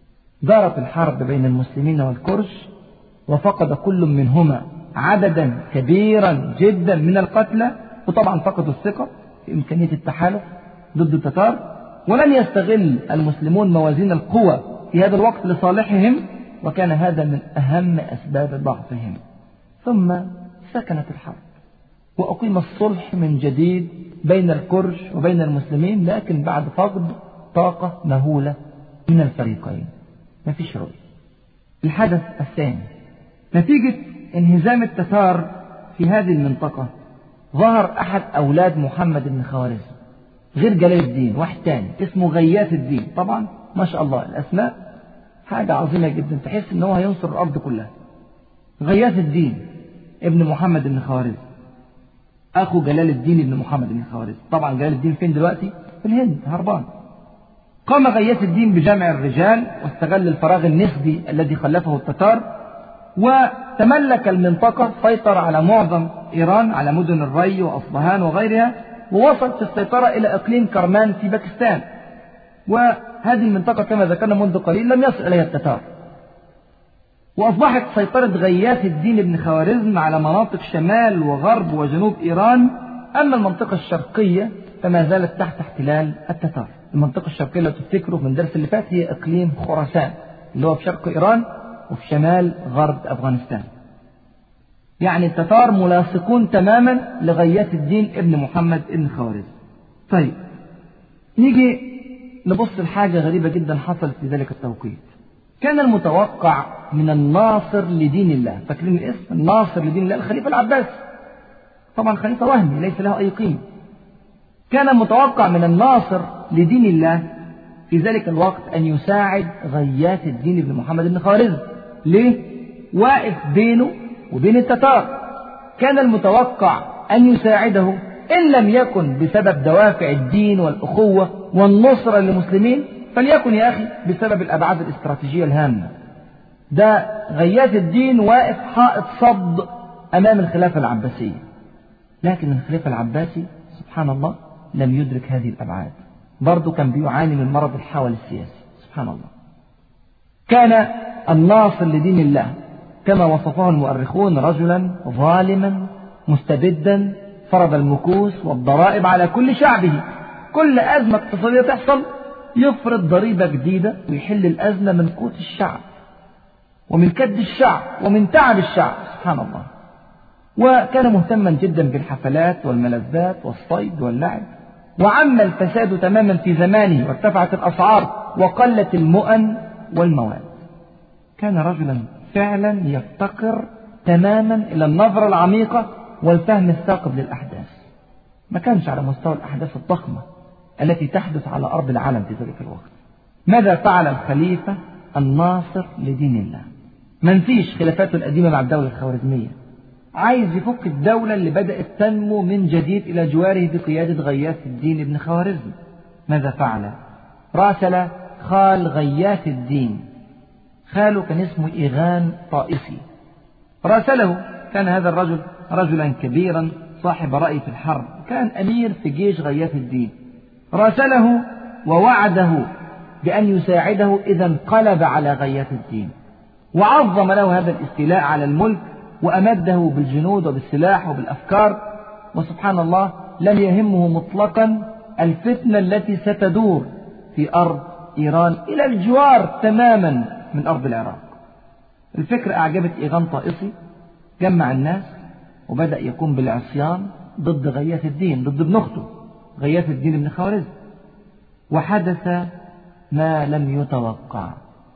دارت الحرب بين المسلمين والكرش، وفقد كل منهما عددا كبيرا جدا من القتلى، وطبعا فقدوا الثقة في إمكانية التحالف ضد التتار، ولم يستغل المسلمون موازين القوى في هذا الوقت لصالحهم، وكان هذا من أهم أسباب ضعفهم. ثم سكنت الحرب وأقيم الصلح من جديد بين الكرش وبين المسلمين، لكن بعد فقد طاقة مهولة من الفريقين، ما فيش رؤية. الحدث الثاني، نتيجة انهزام التتار في هذه المنطقة، ظهر أحد أولاد محمد بن خوارزم غير جلال الدين، واحد تاني اسمه غياث الدين. طبعا ما شاء الله الأسماء حاجة عظيمة جدا، تحس إن هو هينصر الأرض كلها. غياث الدين ابن محمد بن خوارزم، أخو جلال الدين ابن محمد بن خوارزم. طبعا جلال الدين فين دلوقتي؟ في الهند هربان. قام غياث الدين بجمع الرجال، واستغل الفراغ النسبي الذي خلفه التتار، وتملك المنطقة، سيطر على معظم إيران، على مدن الري وأصبهان وغيرها، ووصل في السيطرة إلى إقليم كرمان في باكستان. وهذه المنطقة كما ذكرنا منذ قليل لم يصل إليها التتار. وأصبحت سيطرة غياث الدين بن خوارزم على مناطق شمال وغرب وجنوب إيران، أما المنطقة الشرقية فما زالت تحت احتلال التتار. المنطقة الشرقية لو تفتكروا من الدرس اللي فات هي إقليم خراسان اللي هو في شرق إيران وفي شمال غرب أفغانستان. يعني التتار ملاصقون تماما لغياث الدين ابن محمد ابن خوارزم. طيب نيجي نبص لحاجة غريبة جدا حصلت في ذلك التوقيت. كان المتوقع من الناصر لدين الله، فاكرين الاسم الناصر لدين الله؟ الخليفة العباسي. طبعا خليفة وهمي ليس له أي قيمة. كان متوقع من الناصر لدين الله في ذلك الوقت أن يساعد غياث الدين بن محمد بن خوارزم. ليه؟ واقف بينه وبين التتار. كان المتوقع أن يساعده إن لم يكن بسبب دوافع الدين والأخوة والنصرة للمسلمين، فليكن يا أخي بسبب الأبعاد الاستراتيجية الهامة. ده غياث الدين واقف حائط صد أمام الخلافة العباسية، لكن الخليفة العباسي سبحان الله لم يدرك هذه الأبعاد، برضه كان بيعاني من مرض الحول السياسي. سبحان الله. كان الناصر لدين الله كما وصفه المؤرخون رجلا ظالما مستبدا، فرض المكوس والضرائب على كل شعبه. كل أزمة اقتصادية تحصل يفرض ضريبة جديدة ويحل الأزمة من قوت الشعب ومن كد الشعب ومن تعب الشعب. سبحان الله. وكان مهتما جدا بالحفلات والملذات والصيد واللعب، وعم الفساد تماما في زمانه، وارتفعت الأسعار وقلت المؤن والمواد. كان رجلا فعلا يفتقر تماما إلى النظرة العميقة والفهم الثاقب للأحداث. ما كانش على مستوى الأحداث الضخمة التي تحدث على أرض العالم في ذلك الوقت. ماذا فعل الخليفة الناصر لدين الله؟ منفيش خلافاته القديمة مع الدولة الخوارزمية، عايز يفك الدولة اللي بدأت تنمو من جديد إلى جواره بقيادة غياث الدين بن خوارزم. ماذا فعل؟ راسل خال غياث الدين، خاله كان اسمه إيغان طائفي، راسله. كان هذا الرجل رجلا كبيرا صاحب رأي في الحرب، كان أمير في جيش غياث الدين. راسله ووعده بأن يساعده إذا انقلب على غياث الدين، وعظم له هذا الاستيلاء على الملك، وأمده بالجنود وبالسلاح وبالأفكار. وسبحان الله لم يهمه مطلقا الفتنة التي ستدور في أرض إيران إلى الجوار تماما من أرض العراق. الفكرة أعجبت إيغان طائفي، جمع الناس وبدأ يقوم بالعصيان ضد غياث الدين، ضد ابن أخته غياث الدين بن خوارزم. وحدث ما لم يتوقع.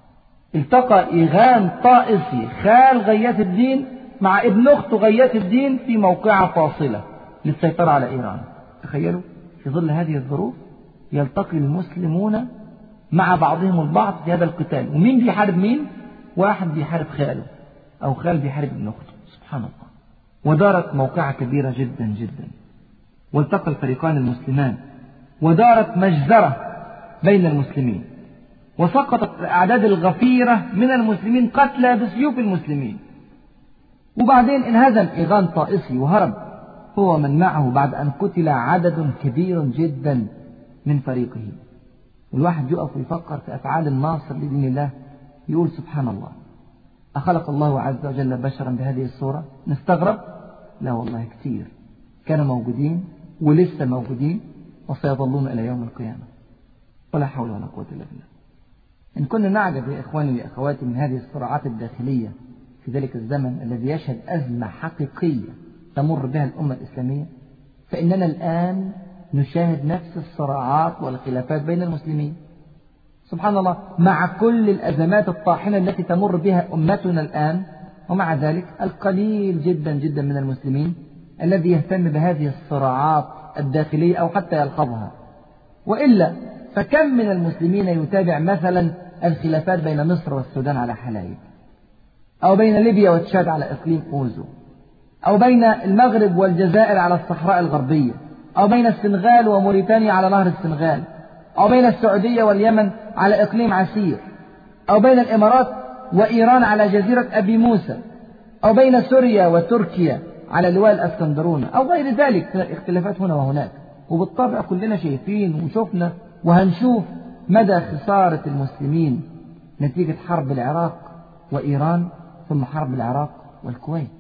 التقى إيغان طائفي خال غياث الدين مع ابن أخته غياث الدين في موقعة فاصلة للسيطرة على إيران. تخيلوا في ظل هذه الظروف يلتقي المسلمون مع بعضهم البعض في هذا القتال، ومين بيحارب مين؟ واحد بيحارب خاله أو خال بيحارب ابن أخته. سبحان الله. ودارت موقعة كبيرة جدا جدا، والتقى الفريقان المسلمان، ودارت مجزرة بين المسلمين، وسقطت الأعداد الغفيرة من المسلمين قتلى بسيوف المسلمين. وبعدين انهزم إيغان طائفي وهرب هو ومن معه بعد أن قتل عدد كبير جدا من فريقه. والواحد يقف ويفكر في أفعال الناصر لدين الله يقول سبحان الله، أخلق الله عز وجل بشرا بهذه الصورة؟ نستغرب؟ لا والله كثير كانوا موجودين ولسه موجودين وسيظلون إلى يوم القيامة، ولا حول ولا قوة إلا بالله. إن كنا نعجب يا إخواني وأخواتي من هذه الصراعات الداخلية في ذلك الزمن الذي يشهد أزمة حقيقية تمر بها الأمة الإسلامية، فإننا الآن نشاهد نفس الصراعات والخلافات بين المسلمين. سبحان الله، مع كل الأزمات الطاحنة التي تمر بها أمتنا الآن، ومع ذلك القليل جدا جدا من المسلمين الذي يهتم بهذه الصراعات الداخلية أو حتى يلحظها. وإلا فكم من المسلمين يتابع مثلا الخلافات بين مصر والسودان على حلايب، أو بين ليبيا وتشاد على إقليم أوزو، أو بين المغرب والجزائر على الصحراء الغربية، أو بين السنغال وموريتانيا على نهر السنغال، أو بين السعودية واليمن على إقليم عسير، أو بين الإمارات وإيران على جزيرة أبي موسى، أو بين سوريا وتركيا على لواء الأسكندرون، أو غير ذلك من الاختلافات هنا وهناك. وبالطبع كلنا شايفين وشوفنا وهنشوف مدى خسارة المسلمين نتيجة حرب العراق وإيران، ثم حرب العراق والكويت.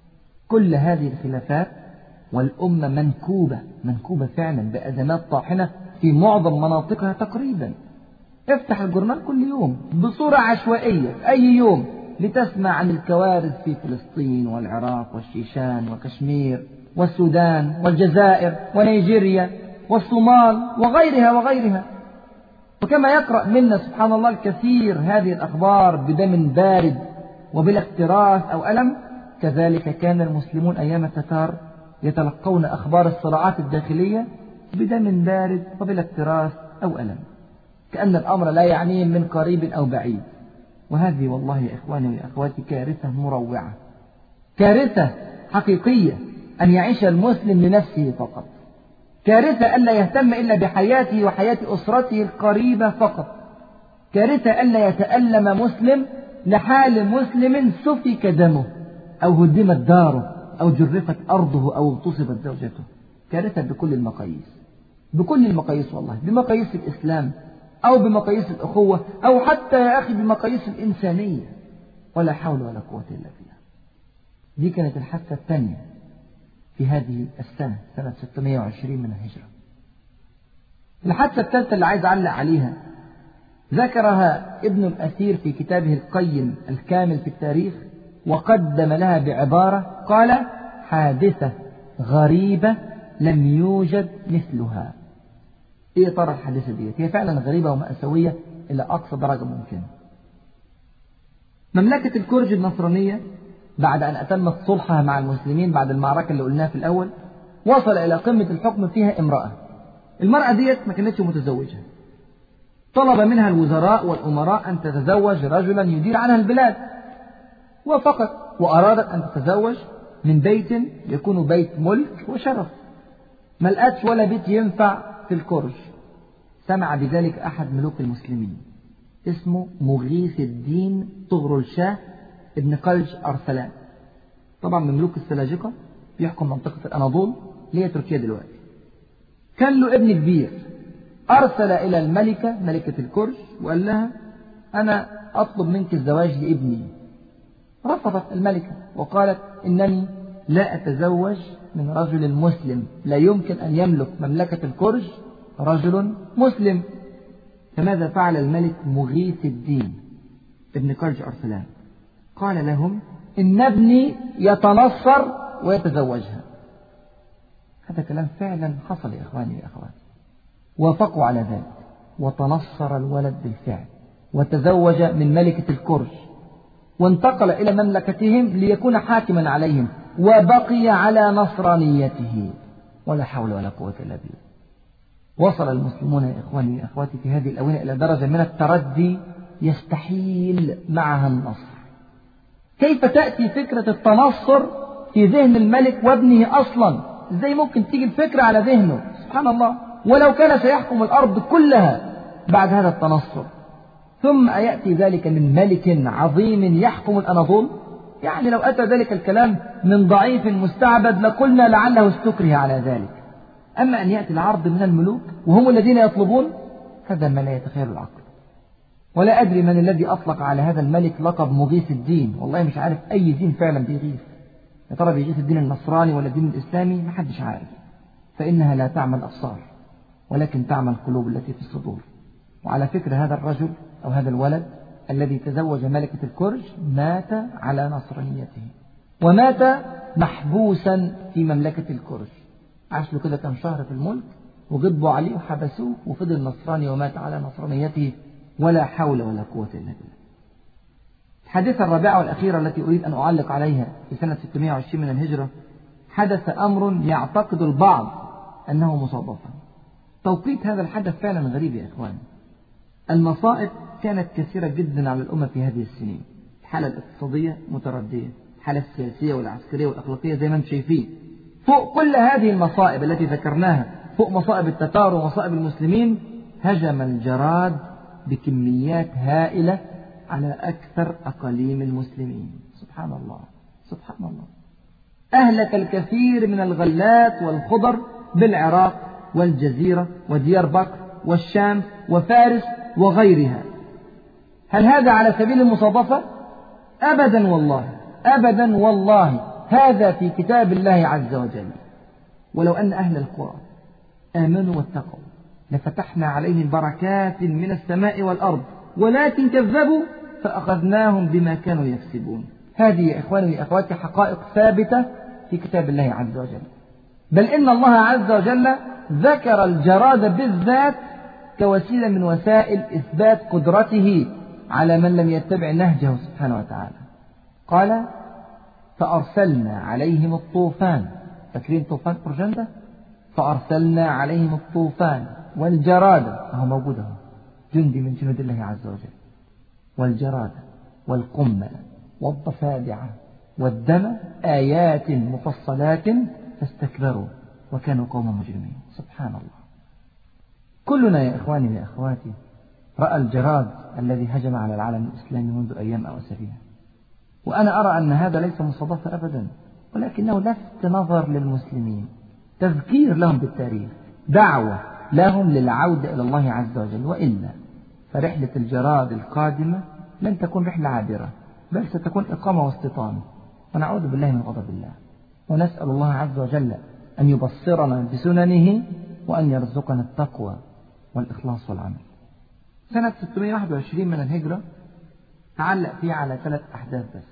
كل هذه الخلافات والأمة منكوبة فعلا بأزمات طاحنة في معظم مناطقها تقريبا. افتح الجورنال كل يوم بصورة عشوائية في أي يوم لتسمع عن الكوارث في فلسطين والعراق والشيشان وكشمير والسودان والجزائر ونيجيريا والصومال وغيرها. وكما يقرأ منا سبحان الله الكثير هذه الأخبار بدم بارد وبلا اكتراث أو ألم، كذلك كان المسلمون أيام التتار يتلقون أخبار الصراعات الداخلية بدم بارد وبلا اكتراث أو ألم، كأن الأمر لا يعنيهم من قريب أو بعيد. وهذه والله يا إخواني وأخواتي كارثة مروعة، كارثة حقيقية أن يعيش المسلم لنفسه فقط، كارثة ألا يهتم إلا بحياته وحياة أسرته القريبة فقط، كارثة ألا يتألم مسلم لحال مسلم سفك دمه أو هدمت داره أو جرفت أرضه أو اغتصبت زوجته. كارثة بكل المقاييس والله، بمقاييس الإسلام أو بمقاييس الأخوة أو حتى يا أخي بمقاييس الإنسانية، ولا حول ولا قوة إلا بالله. دي كانت الحادثة الثانية في هذه السنة، سنة 620 من الهجرة. الحادثة الثالثة اللي عايز أعلق عليها ذكرها ابن الأثير في كتابه القيم الكامل في التاريخ، وقدم لها بعبارة قال: حادثة غريبة لم يوجد مثلها. ايه ترى الحادثة دي؟ هي فعلا غريبة ومأساوية إلى أقصى درجة ممكنة. مملكة الكرج النصرانية بعد أن أتمت صلحها مع المسلمين بعد المعركة اللي قلناها في الأول، وصل إلى قمة الحكم فيها امرأة. المرأة ديت ما كانتش متزوجة، طلب منها الوزراء والأمراء أن تتزوج رجلا يدير عنها البلاد، وفقط وأرادت أن تتزوج من بيت يكون بيت ملك وشرف. ما لقتش ولا بيت ينفع في الكرج. سمع بذلك أحد ملوك المسلمين اسمه مغيث الدين طغرل شاه ابن قلج أرسلان، طبعا من ملوك السلاجقة، بيحكم منطقة الأناضول اللي هي تركيا دلوقتي. كان له ابن كبير، أرسل إلى الملكة ملكة الكرج وقال لها: أنا أطلب منك الزواج لابني. رفضت الملكة وقالت: إنني لا أتزوج من رجل مسلم، لا يمكن أن يملك مملكة الكرج رجل مسلم. فماذا فعل الملك مغيث الدين ابن قلج أرسلان؟ قال لهم: إن ابني يتنصر ويتزوجها. هذا كلام فعلا حصل يا إخواني يا أخواتي. وافقوا على ذلك، وتنصر الولد بالفعل وتزوج من ملكة الكرج، وانتقل إلى مملكتهم ليكون حاكما عليهم، وبقي على نصرانيته، ولا حول ولا قوة إلا بالله. وصل المسلمون يا إخواني يا أخواتي في هذه الأونة إلى درجة من التردي يستحيل معها النصر. كيف تأتي فكرة التنصر في ذهن الملك وابنه أصلا؟ إزاي ممكن تيجي الفكرة على ذهنه؟ سبحان الله، ولو كان سيحكم الأرض كلها بعد هذا التنصر. ثم أيأتي ذلك من ملك عظيم يحكم الأناضول؟ يعني لو أتى ذلك الكلام من ضعيف مستعبد لقلنا لعله استكره على ذلك. أما أن يأتي العرض من الملوك وهم الذين يطلبون، هذا ما لا يتخيل العقل. ولا أدري من الذي أطلق على هذا الملك لقب مغيث الدين. والله مش عارف أي دين فعلا بيغيث، يا ترى بيغيث الدين النصراني ولا الدين الإسلامي؟ محدش عارف. فإنها لا تعمى الأبصار ولكن تعمى القلوب التي في الصدور. وعلى فكرة هذا الرجل أو هذا الولد الذي تزوج ملكة الكرج مات على نصرانيته، ومات محبوسا في مملكة الكرج. عاش له كده كم شهر في الملك وغضبوا عليه وحبسوه وفضل نصراني ومات على نصرانيته، ولا حول ولا قوة إلا بالله. الحادثة الرابعة والأخيرة التي أريد أن أعلق عليها في سنة 620 من الهجرة، حدث أمر يعتقد البعض أنه مصادفة. توقيت هذا الحدث فعلا غريب يا إخواني. المصائب كانت كثيرة جدا على الأمة في هذه السنين. الحالة الاقتصادية متردية، الحالة السياسية والعسكرية والأخلاقية زي ما انتم شايفين. فوق كل هذه المصائب التي ذكرناها، فوق مصائب التتار ومصائب المسلمين، هجم الجراد بكميات هائلة على أكثر أقاليم المسلمين. سبحان الله سبحان الله. أهلك الكثير من الغلات والخضر بالعراق والجزيرة وديار بكر والشام وفارس وغيرها. هل هذا على سبيل المصادفة؟ أبدا والله أبدا والله، هذا في كتاب الله عز وجل. ولو أن أهل القرى آمنوا واتقوا لفتحنا عليهم بركات من السماء والأرض ولكن كذبوا فأخذناهم بما كانوا يكسبون. هذه يا إخواني وأخواتي حقائق ثابتة في كتاب الله عز وجل. بل إن الله عز وجل ذكر الجراد بالذات كوسيلة من وسائل إثبات قدرته على من لم يتبع نهجه سبحانه وتعالى. قال فأرسلنا عليهم الطوفان. فاكرين طوفان أرجندة؟ فأرسلنا عليهم الطوفان والجراد، فهو موجود هو جندي من جنود الله عز وجل، والجراد والقمل والضفادع والدم آيات مفصلات فاستكبروا وكانوا قوما مجرمين. سبحان الله. كلنا يا إخواني يا أخواتي رأى الجراد الذي هجم على العالم الإسلامي منذ أيام أو أسابيع، وأنا أرى أن هذا ليس مصادفة أبدا، ولكنه لفت نظر للمسلمين، تذكير لهم بالتاريخ، دعوة لهم للعودة إلى الله عز وجل. وإلا فرحلة الجراد القادمة لن تكون رحلة عابرة، بل ستكون إقامة واستيطان، ونعوذ بالله من غضب الله. ونسأل الله عز وجل أن يبصرنا بسننه وأن يرزقنا التقوى والإخلاص والعمل. سنة 621 من الهجرة تعلق فيه على 3 أحداث بس.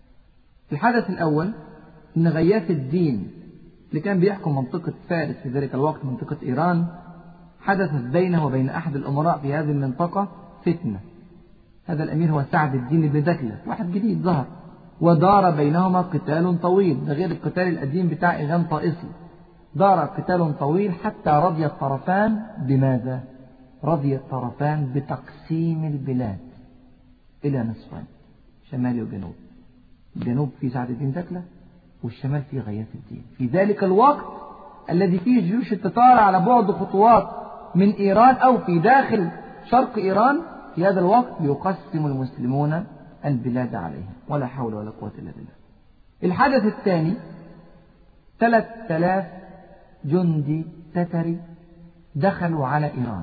الحدث الأول أن غياث الدين اللي كان بيحكم منطقة فارس في ذلك الوقت، منطقة إيران، حدثت بينه وبين أحد الأمراء في هذه المنطقة فتنة. هذا الأمير هو سعد الدين بن دكلة، واحد جديد ظهر، ودار بينهما قتال طويل، ده غير القتال القديم بتاع إيغان طائسي. دار قتال طويل حتى رضي الطرفان بماذا؟ رضي الطرفان بتقسيم البلاد إلى نصفين، شمال وجنوب. الجنوب في سعد الدين دكلة والشمال في غياث الدين، في ذلك الوقت الذي فيه جيوش التتار على بعد خطوات من إيران أو في داخل شرق إيران. في هذا الوقت يقسم المسلمون البلاد عليهم، ولا حول ولا قوة إلا بالله. الحدث الثاني 3000 جندي تتري دخلوا على إيران.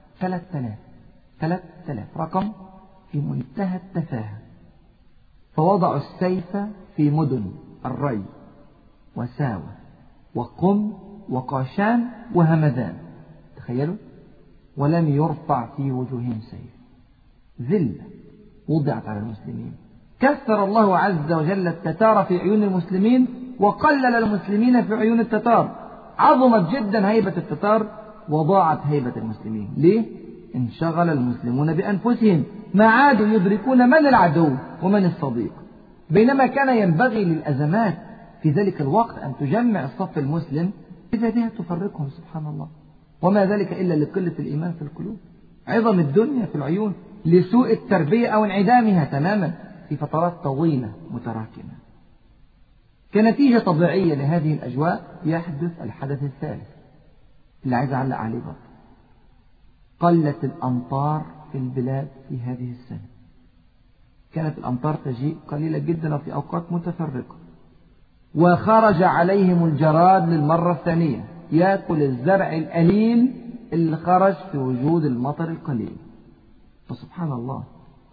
3000 رقم في منتهى التفاهة. فوضعوا السيف في مدن الري وساوة وقم وقاشان وهمدان، تخيلوا، ولم يرفع في وجوههم سيف. ذلة وضعت على المسلمين. كثر الله عز وجل التتار في عيون المسلمين وقلل المسلمين في عيون التتار. عظمت جدا هيبة التتار وضاعت هيبة المسلمين. ليه؟ انشغل المسلمون بأنفسهم، ما عادوا يدركون من العدو ومن الصديق. بينما كان ينبغي للأزمات في ذلك الوقت أن تجمع الصف المسلم، إذا بها تفرقهم. سبحان الله. وما ذلك إلا لقلة الإيمان في القلوب، عظم الدنيا في العيون، لسوء التربية أو انعدامها تماما في فترات طويلة متراكمة. كنتيجة طبيعية لهذه الأجواء يحدث الحدث الثالث اللي عايز أعلق عليه بقى. قلت الأمطار في البلاد في هذه السنة. كانت الأمطار تجيء قليلة جدا وفي أوقات متفرقة. وخرج عليهم الجراد للمرة الثانية يأكل الزرع القليل اللي خرج في وجود المطر القليل. فسبحان الله،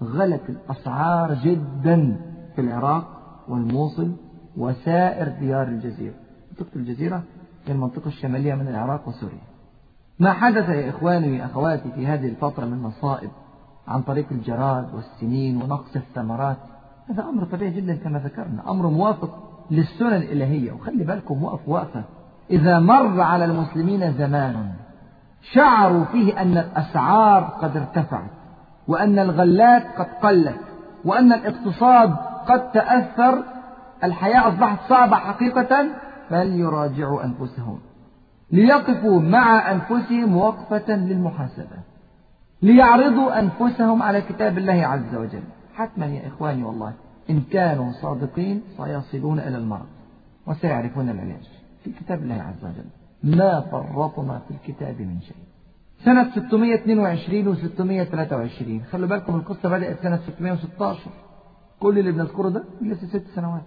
غلت الأسعار جدا في العراق والموصل وسائر ديار الجزيرة. منطقة الجزيرة هي المنطقة الشمالية من العراق وسوريا. ما حدث يا إخواني وأخواتي في هذه الفترة من مصائب عن طريق الجراد والسنين ونقص الثمرات، هذا أمر طبيعي جدا كما ذكرنا، أمر موافق للسنن الإلهية. وخلي بالكم وقفة، إذا مر على المسلمين زمان شعروا فيه أن الأسعار قد ارتفعت وأن الغلات قد قلت وأن الاقتصاد قد تأثر، الحياة أصبحت صعبة حقيقة، فليراجعوا أنفسهم، ليقفوا مع أنفسهم وقفة للمحاسبة، ليعرضوا أنفسهم على كتاب الله عز وجل. حتما يا إخواني والله إن كانوا صادقين سيصلون إلى المرض وسيعرفون العلاج في كتاب الله عز وجل. ما فرطنا في الكتاب من شيء. سنة 622 و 623، خلوا بالكم القصة بدأت سنة 616، كل اللي بنذكره ده لسه 6 سنوات.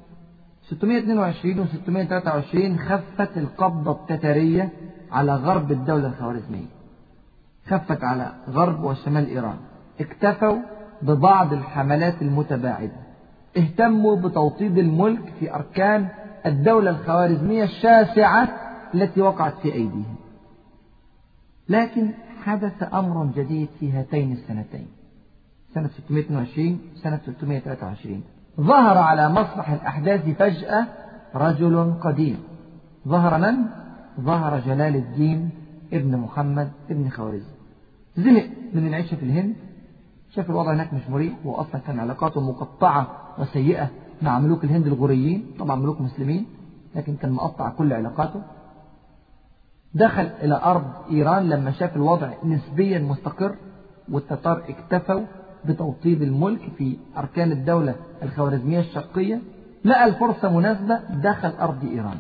622 و 623 خفت القبضة التتارية على غرب الدولة الخوارزمية، خفت على غرب وشمال إيران، اكتفوا ببعض الحملات المتباعدة، اهتموا بتوطيد الملك في أركان الدولة الخوارزمية الشاسعة التي وقعت في أيديهم. لكن حدث أمر جديد في هاتين السنتين، سنة 622 سنة 623. ظهر على مسرح الأحداث فجأة رجل قدير. ظهر من؟ ظهر جلال الدين ابن محمد ابن خوارزم. زهق من العيشة في الهند، شاف الوضع هناك مش مريح، وأصلا كان علاقاته مقطعة وسيئة مع ملوك الهند الغوريين، طبعا ملوك مسلمين لكن كان مقطع كل علاقاته. دخل إلى أرض إيران لما شاف الوضع نسبيا مستقر والتتار اكتفوا بتوطيد الملك في أركان الدولة الخوارزمية الشرقية، لقى الفرصة مناسبة، دخل أرض إيران.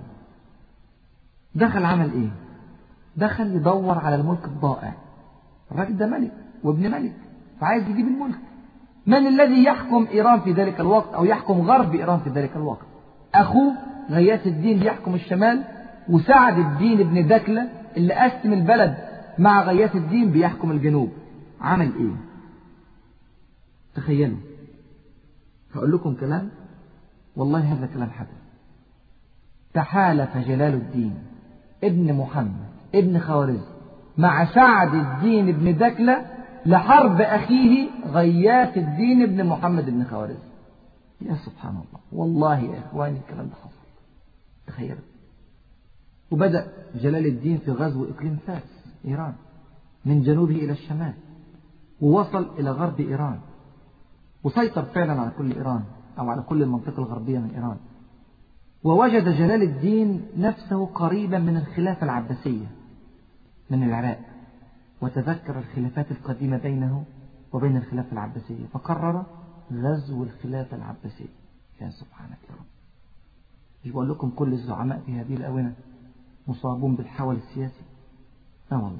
دخل عمل إيه؟ دخل يدور على الملك الضائع. الراجل ده ملك وابن ملك فعايز يجيب الملك. من الذي يحكم إيران في ذلك الوقت أو يحكم غرب إيران في ذلك الوقت؟ أخوه غياث الدين بيحكم الشمال، وسعد الدين بن دكلة اللي قسم البلد مع غياث الدين بيحكم الجنوب. عمل إيه؟ تخيلوا، هقول لكم كلام والله هذا كلام حدث. تحالف جلال الدين ابن محمد ابن خوارزم مع سعد الدين بن دكلة لحرب أخيه غياث الدين ابن محمد بن خوارزم. يا سبحان الله، والله يا إخواني الكلام ده حصل. تخيلوا. وبدأ جلال الدين في غزو إقليم فاس إيران من جنوبه إلى الشمال، ووصل إلى غرب إيران، وسيطر فعلا على كل إيران أو على كل المنطقة الغربية من إيران. ووجد جلال الدين نفسه قريبا من الخلافة العباسية من العراق، وتذكر الخلافات القديمة بينه وبين الخلافة العباسية، فقرر غزو الخلافة العباسية. يا سبحانك يا رب، مش بقول لكم كل الزعماء في هذه الآونة مصابون بالحول السياسي؟ والله.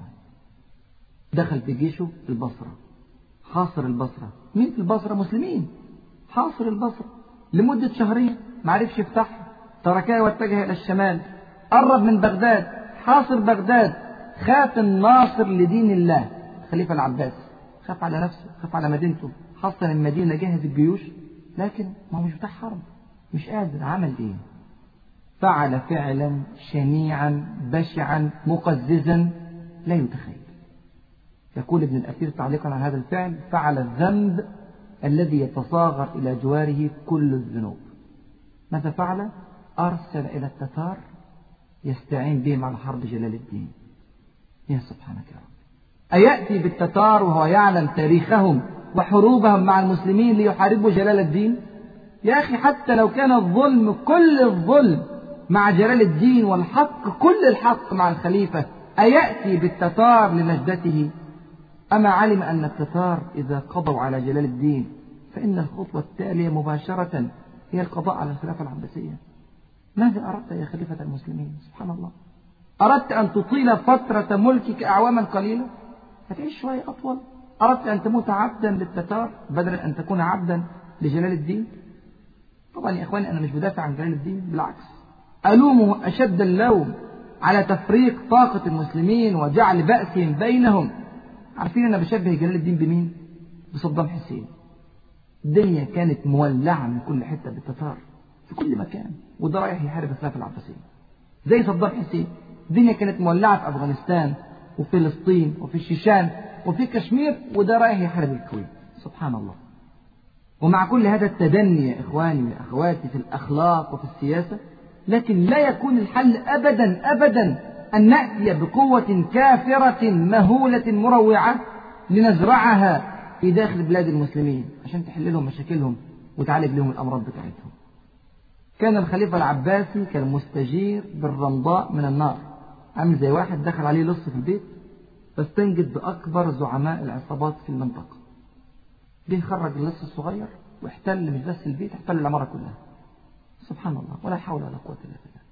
دخل بجيشه البصرة، حاصر البصرة. مين في البصرة؟ مسلمين. حاصر البصرة لمدة 2 شهرين، معرفش يفتحها، تركها واتجه إلى الشمال، قرب من بغداد، حاصر بغداد. خاف الناصر لدين الله خليفة العباس، خاف على نفسه، خاف على مدينته، حصن المدينة، جهز الجيوش، لكن ما هو مش بتاع حرب، مش قادر. عمل ايه؟ فعل فعلا شنيعا بشعا مقززا لا يتخيل. يقول ابن الأثير تعليقا على هذا الفعل: فعل الذنب الذي يتصاغر إلى جواره كل الذنوب. ماذا فعل؟ أرسل إلى التتار يستعين بهم على حرب جلال الدين. يا سبحانك يا رب، أيأتي بالتتار وهو يعلم تاريخهم وحروبهم مع المسلمين ليحاربوا جلال الدين؟ يا أخي حتى لو كان الظلم كل الظلم مع جلال الدين والحق كل الحق مع الخليفة، أيأتي بالتتار لنجدته؟ أما علم أن التتار إذا قضوا على جلال الدين فإن الخطوة التالية مباشرة هي القضاء على الخلافة العباسية. ماذا أردت يا خليفة المسلمين؟ سبحان الله، أردت أن تطيل فترة ملكك أعواما قليلة، هتعيش شوية أطول؟ أردت أن تموت عبدا للتتار بدلا أن تكون عبدا لجلال الدين؟ طبعا يا إخواني أنا مش بدافع عن جلال الدين، بالعكس ألومه أشد اللوم على تفريق طاقة المسلمين وجعل بأسهم بينهم. عارفين أنا بشبه جلال الدين بمين؟ بصدام حسين. الدنيا كانت مولعة من كل حتة بالتتار في كل مكان، وده رايح يحارب الخلافة العباسية زي صدام حسين. الدنيا كانت مولعة في أفغانستان وفي فلسطين وفي الشيشان وفي كشمير، وده رايح يحارب الكويت. سبحان الله. ومع كل هذا التدني يا إخواني وأخواتي في الأخلاق وفي السياسة، لكن لا يكون الحل أبدا أبدا أن نأتي بقوة كافرة مهولة مروعة لنزرعها في داخل بلاد المسلمين عشان تحل لهم مشاكلهم وتعالج لهم الأمراض بتاعتهم. كان الخليفة العباسي كان مستجير بالرمضاء من النار، عامل زي واحد دخل عليه لص في البيت فاستنجد بأكبر زعماء العصابات في المنطقة، جه خرج اللص الصغير واحتل مش بس البيت، احتل العمارة كلها. سبحان الله، ولا حول ولا قوة إلا بالله.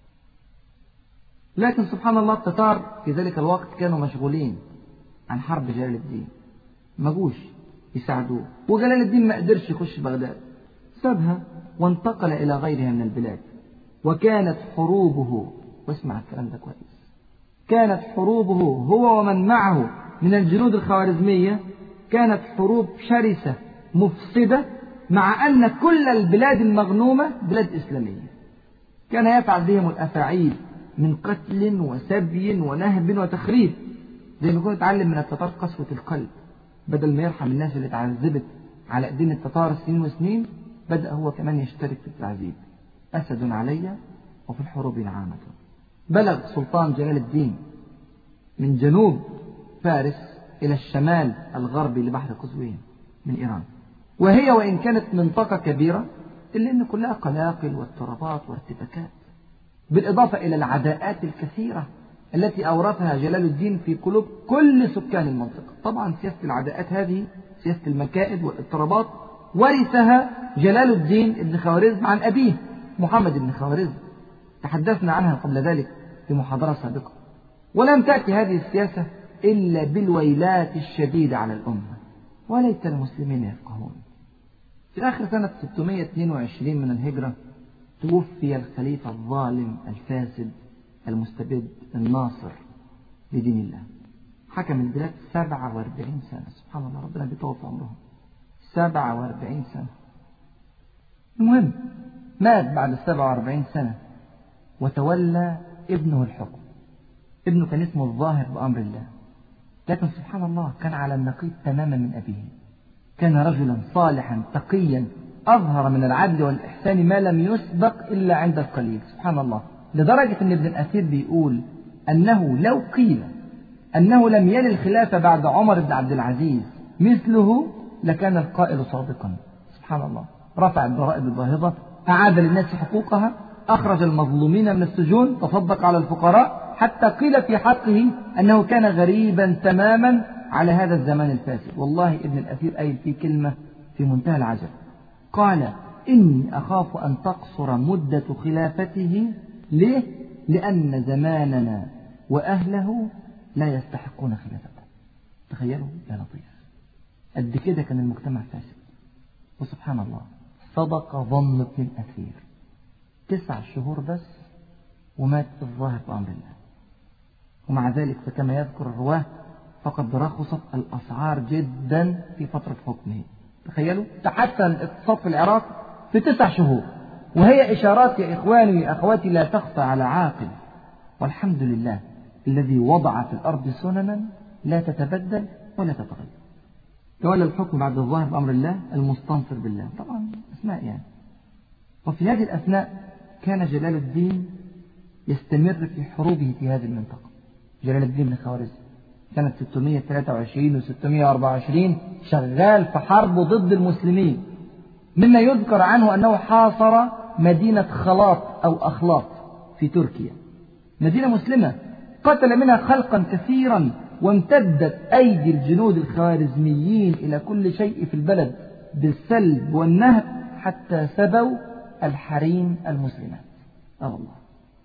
لكن سبحان الله التتار في ذلك الوقت كانوا مشغولين عن حرب جلال الدين، ما جوش يساعدوه، وجلال الدين ما قدرش يخش بغداد، سابها وانتقل إلى غيرها من البلاد. وكانت حروبه، واسمع الكلام ده كويس، كانت حروبه هو ومن معه من الجنود الخوارزمية كانت حروب شرسة مفسدة، مع أن كل البلاد المغنومة بلاد إسلامية. كان يفعل بهم الأفاعيل من قتل وسبي ونهب وتخريب، زي ما كنت اتعلم من التتار قسوة القلب، بدل ما يرحم الناس اللي اتعذبت على ايدين التتار سنين وسنين، بدأ هو كمان يشترك في التعذيب. أسد علي وفي الحروب نعامة. بلغ سلطان جلال الدين من جنوب فارس إلى الشمال الغربي لبحر قزوين من إيران، وهي وإن كانت منطقة كبيرة إلا أن كلها قلاقل واضطرابات وارتباكات، بالإضافة إلى العداءات الكثيرة التي أورثها جلال الدين في قلوب كل سكان المنطقة. طبعا سياسة العداءات هذه، سياسة المكائد والاضطرابات، ورثها جلال الدين ابن خوارزم عن أبيه محمد بن خوارزم، تحدثنا عنها قبل ذلك في محاضرة سابقة. ولم تأتي هذه السياسة إلا بالويلات الشديدة على الأمة، وليت المسلمين يفقهون. في آخر سنة 622 من الهجرة توفي الخليفة الظالم الفاسد المستبد الناصر لدين الله، حكم البلاد 47 سنة. سبحان الله، ربنا بيطول في عمرهم 47 سنة. المهم مات بعد 47 سنة وتولى ابنه الحكم. ابنه كان اسمه الظاهر بأمر الله، لكن سبحان الله كان على النقيض تماما من أبيه. كان رجلا صالحا تقيا أظهر من العدل والإحسان ما لم يسبق إلا عند القليل. سبحان الله، لدرجة أن ابن الأثير بيقول أنه لو قيل أنه لم يل الخلافة بعد عمر بن عبد العزيز مثله لكان القائل صادقا. سبحان الله، رفع الضرائب الباهظة، أعاد للناس حقوقها، أخرج المظلومين من السجون، تصدق على الفقراء، حتى قيل في حقه أنه كان غريبا تماما على هذا الزمان الفاسد. والله ابن الأثير قايل فيه كلمة في منتهى العجب، قال إني أخاف أن تقصر مدة خلافته. ليه؟ لأن زماننا وأهله لا يستحقون خلافته. تخيلوا يا لطيف، قد كده كان المجتمع فاسد. وسبحان الله صدق ظن ابن الأثير، 9 شهور بس ومات الظاهر بأمر الله. ومع ذلك فكما يذكر الرواه فقد رخصت الأسعار جدا في فترة حكمه. تخيلوا، تحسن الاقتصاد في العراق في 9 شهور، وهي إشارات يا إخواني يا أخواتي لا تخفى على عاقل. والحمد لله الذي وضع في الأرض سننا لا تتبدل ولا تتغير. تولى الحكم بعد الظاهر بأمر الله المستنصر بالله، طبعا أسماء يعني. وفي هذه الأثناء كان جلال الدين يستمر في حروبه في هذه المنطقة. جلال الدين بن خوارزم سنة 623 و 624 شغال في حرب ضد المسلمين، مما يذكر عنه أنه حاصر مدينة خلاط أو أخلاط في تركيا، مدينة مسلمة، قتل منها خلقا كثيرا، وامتدت أيدي الجنود الخوارزميين إلى كل شيء في البلد بالسلب والنهب حتى سبوا الحريم المسلمات. الله،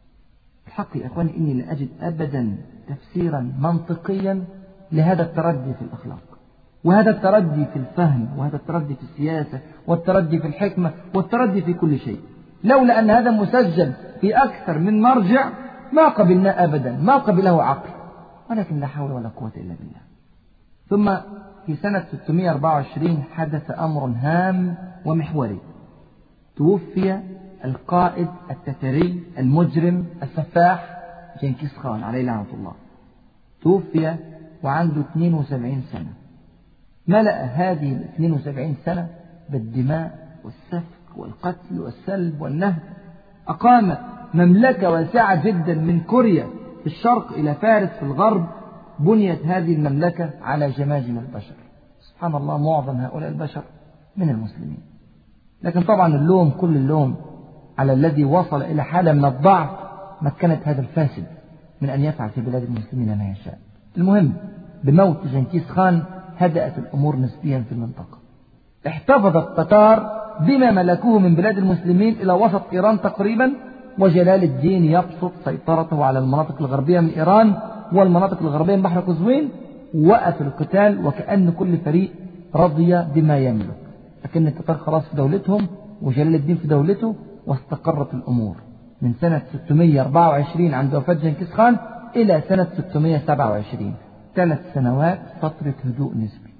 الحق يا أخواني إني لا أجد أبدا تفسيرا منطقيا لهذا التردي في الأخلاق، وهذا التردي في الفهم، وهذا التردي في السياسة، والتردي في الحكمة، والتردي في كل شيء، لولا أن هذا مسجل في أكثر من مرجع ما قبلنا أبدا، ما قبله عقل. ولكن لا حول ولا قوة إلا بالله. ثم في سنة 624 حدث أمر هام ومحوري. توفي القائد التتري المجرم السفاح جنكيز خان عليه لعنة الله. توفي وعنده 72 سنة. ملأ هذه 72 سنة بالدماء والسفك والقتل والسلب والنهب. أقام مملكة واسعة جدا من كوريا في الشرق إلى فارس في الغرب. بنيت هذه المملكة على جماجم البشر. سبحان الله، معظم هؤلاء البشر من المسلمين. لكن طبعا اللوم، كل اللوم على الذي وصل إلى حالة من الضعف مكنت هذا الفاسد من أن يفعل في بلاد المسلمين ما يشاء. المهم، بموت جنكيز خان هدأت الأمور نسبيا في المنطقة. احتفظ التتار بما ملكوه من بلاد المسلمين إلى وسط إيران تقريبا، وجلال الدين يبسط سيطرته على المناطق الغربية من إيران والمناطق الغربية من بحر قزوين. وقف القتال وكأن كل فريق رضي بما يملك، لكن التتار خلاص في دولتهم وجلال الدين في دولته، واستقرت الأمور من سنة 624 عند وفاة جنكيز خان إلى سنة 627. 3 سنوات فترة هدوء نسبي.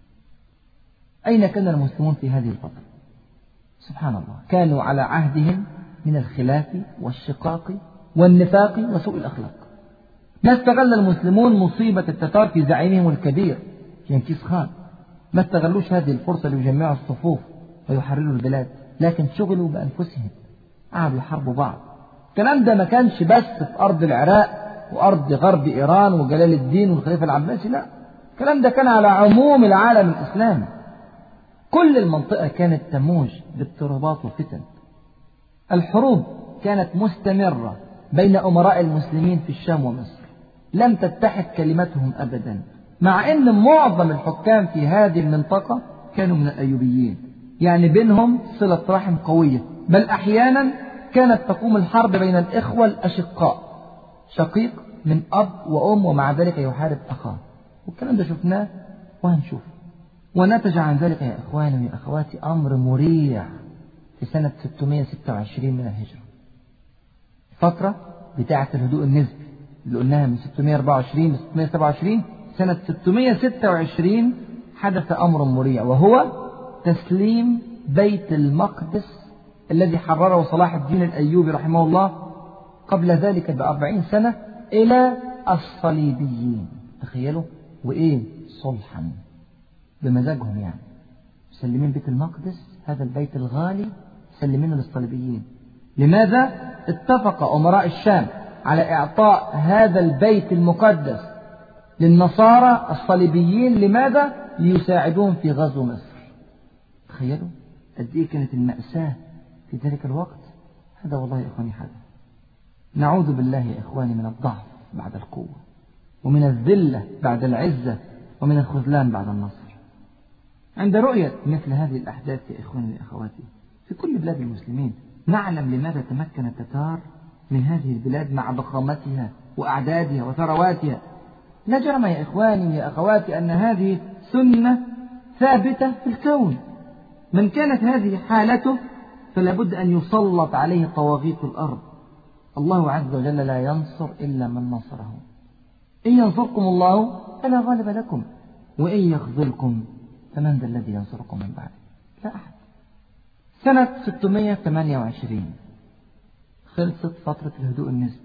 أين كان المسلمون في هذه الفترة؟ سبحان الله، كانوا على عهدهم من الخلاف والشقاق والنفاق وسوء الأخلاق. ما استغل المسلمون مصيبة التتار في زعيمهم الكبير جنكيز خان. ما استغلوش هذه الفرصة ليجمعوا الصفوف ويحرروا البلاد، لكن شغلوا بأنفسهم، قعدوا يحاربوا بعض. الكلام ده ما كانش بس في أرض العراق وأرض غرب إيران وجلال الدين والخليفة العباسي، لا، الكلام ده كان على عموم العالم الإسلامي. كل المنطقة كانت تموج باضطرابات وفتن. الحروب كانت مستمرة بين أمراء المسلمين في الشام ومصر، لم تتحد كلمتهم أبدا، مع أن معظم الحكام في هذه المنطقة كانوا من الأيوبيين، يعني بينهم صلة رحم قوية. بل أحيانا كانت تقوم الحرب بين الإخوة الأشقاء، شقيق من أب وأم ومع ذلك يحارب أخاه. والكلام ده شفناه وهنشوف. ونتج عن ذلك يا إخواني ويا أخواتي أمر مريع في سنة 626 من الهجرة، فترة بتاعة الهدوء النسبي اللي قلناها من 624 ل 627. سنة 626 حدث أمر مريع، وهو تسليم بيت المقدس الذي حرره صلاح الدين الأيوبي رحمه الله قبل ذلك ب40 سنة إلى الصليبيين. تخيلوا، وإيه، صلحا بمزاجهم، يعني مسلمين بيت المقدس، هذا البيت الغالي مسلمينه للصليبيين. لماذا؟ اتفق أمراء الشام على إعطاء هذا البيت المقدس للنصارى الصليبيين. لماذا؟ ليساعدون في غزو مصر. تخيلوا قد إيه كانت المأساة في ذلك الوقت. هذا والله يا إخواني حدث. نعوذ بالله يا إخواني من الضعف بعد القوة، ومن الذلة بعد العزة، ومن الخذلان بعد النصر. عند رؤية مثل هذه الأحداث يا إخواني وأخواتي في كل بلاد المسلمين نعلم لماذا تمكن التتار من هذه البلاد مع ضخامتها وأعدادها وثرواتها. لا جرم يا إخواني ويا أخواتي أن هذه سنة ثابتة في الكون. من كانت هذه حالته فلا بد أن يسلط عليه طواغيت الأرض. الله عز وجل لا ينصر إلا من نصره. إن ينصركم الله فلا غالب لكم، وإن يخذلكم فمن ذا الذي ينصركم من بعده؟ لا أحد. سنة 628 خلصت فترة الهدوء النسبي.